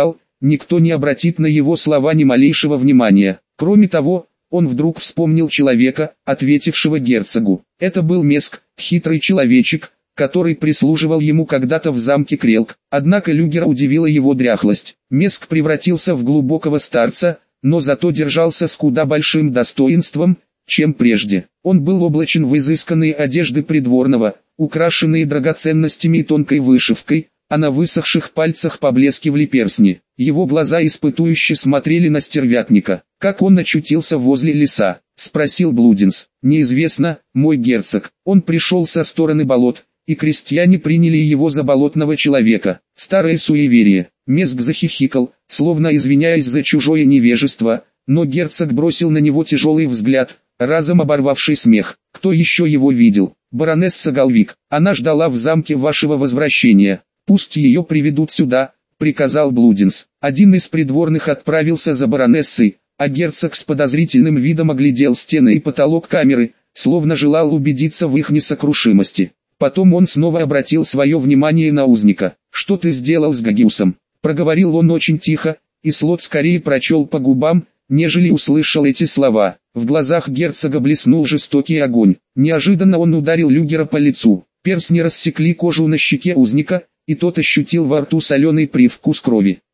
никто не обратит на его слова ни малейшего внимания. Кроме того, он вдруг вспомнил человека, ответившего герцогу. Это был Меск, хитрый человечек, который прислуживал ему когда-то в замке Крелк. Однако Люгера удивила его дряхлость. Меск превратился в глубокого старца, но зато держался с куда большим достоинством, чем прежде. Он был облачен в изысканные одежды придворного, украшенные драгоценностями и тонкой вышивкой, а на высохших пальцах поблескивали перстни. Его глаза испытующе смотрели на стервятника. «Как он очутился возле леса?» — спросил Блудинс. «Неизвестно, мой герцог. Он пришел со стороны болот, и крестьяне приняли его за болотного человека. Старое суеверие». Меск захихикал, словно извиняясь за чужое невежество, но герцог бросил на него тяжелый взгляд, разом оборвавший смех. «Кто еще его видел?» «Баронесса Галвик. Она ждала в замке вашего возвращения. Пусть ее приведут сюда», — приказал Блудинс. Один из придворных отправился за баронессой, а герцог с подозрительным видом оглядел стены и потолок камеры, словно желал убедиться в их несокрушимости. Потом он снова обратил свое внимание на узника. «Что ты сделал с Гагиусом?» — проговорил он очень тихо, и Слот скорее прочел по губам, нежели услышал эти слова. В глазах герцога блеснул жестокий огонь. Неожиданно он ударил Люгера по лицу. Перстни рассекли кожу на щеке узника, и тот ощутил во рту соленый привкус крови.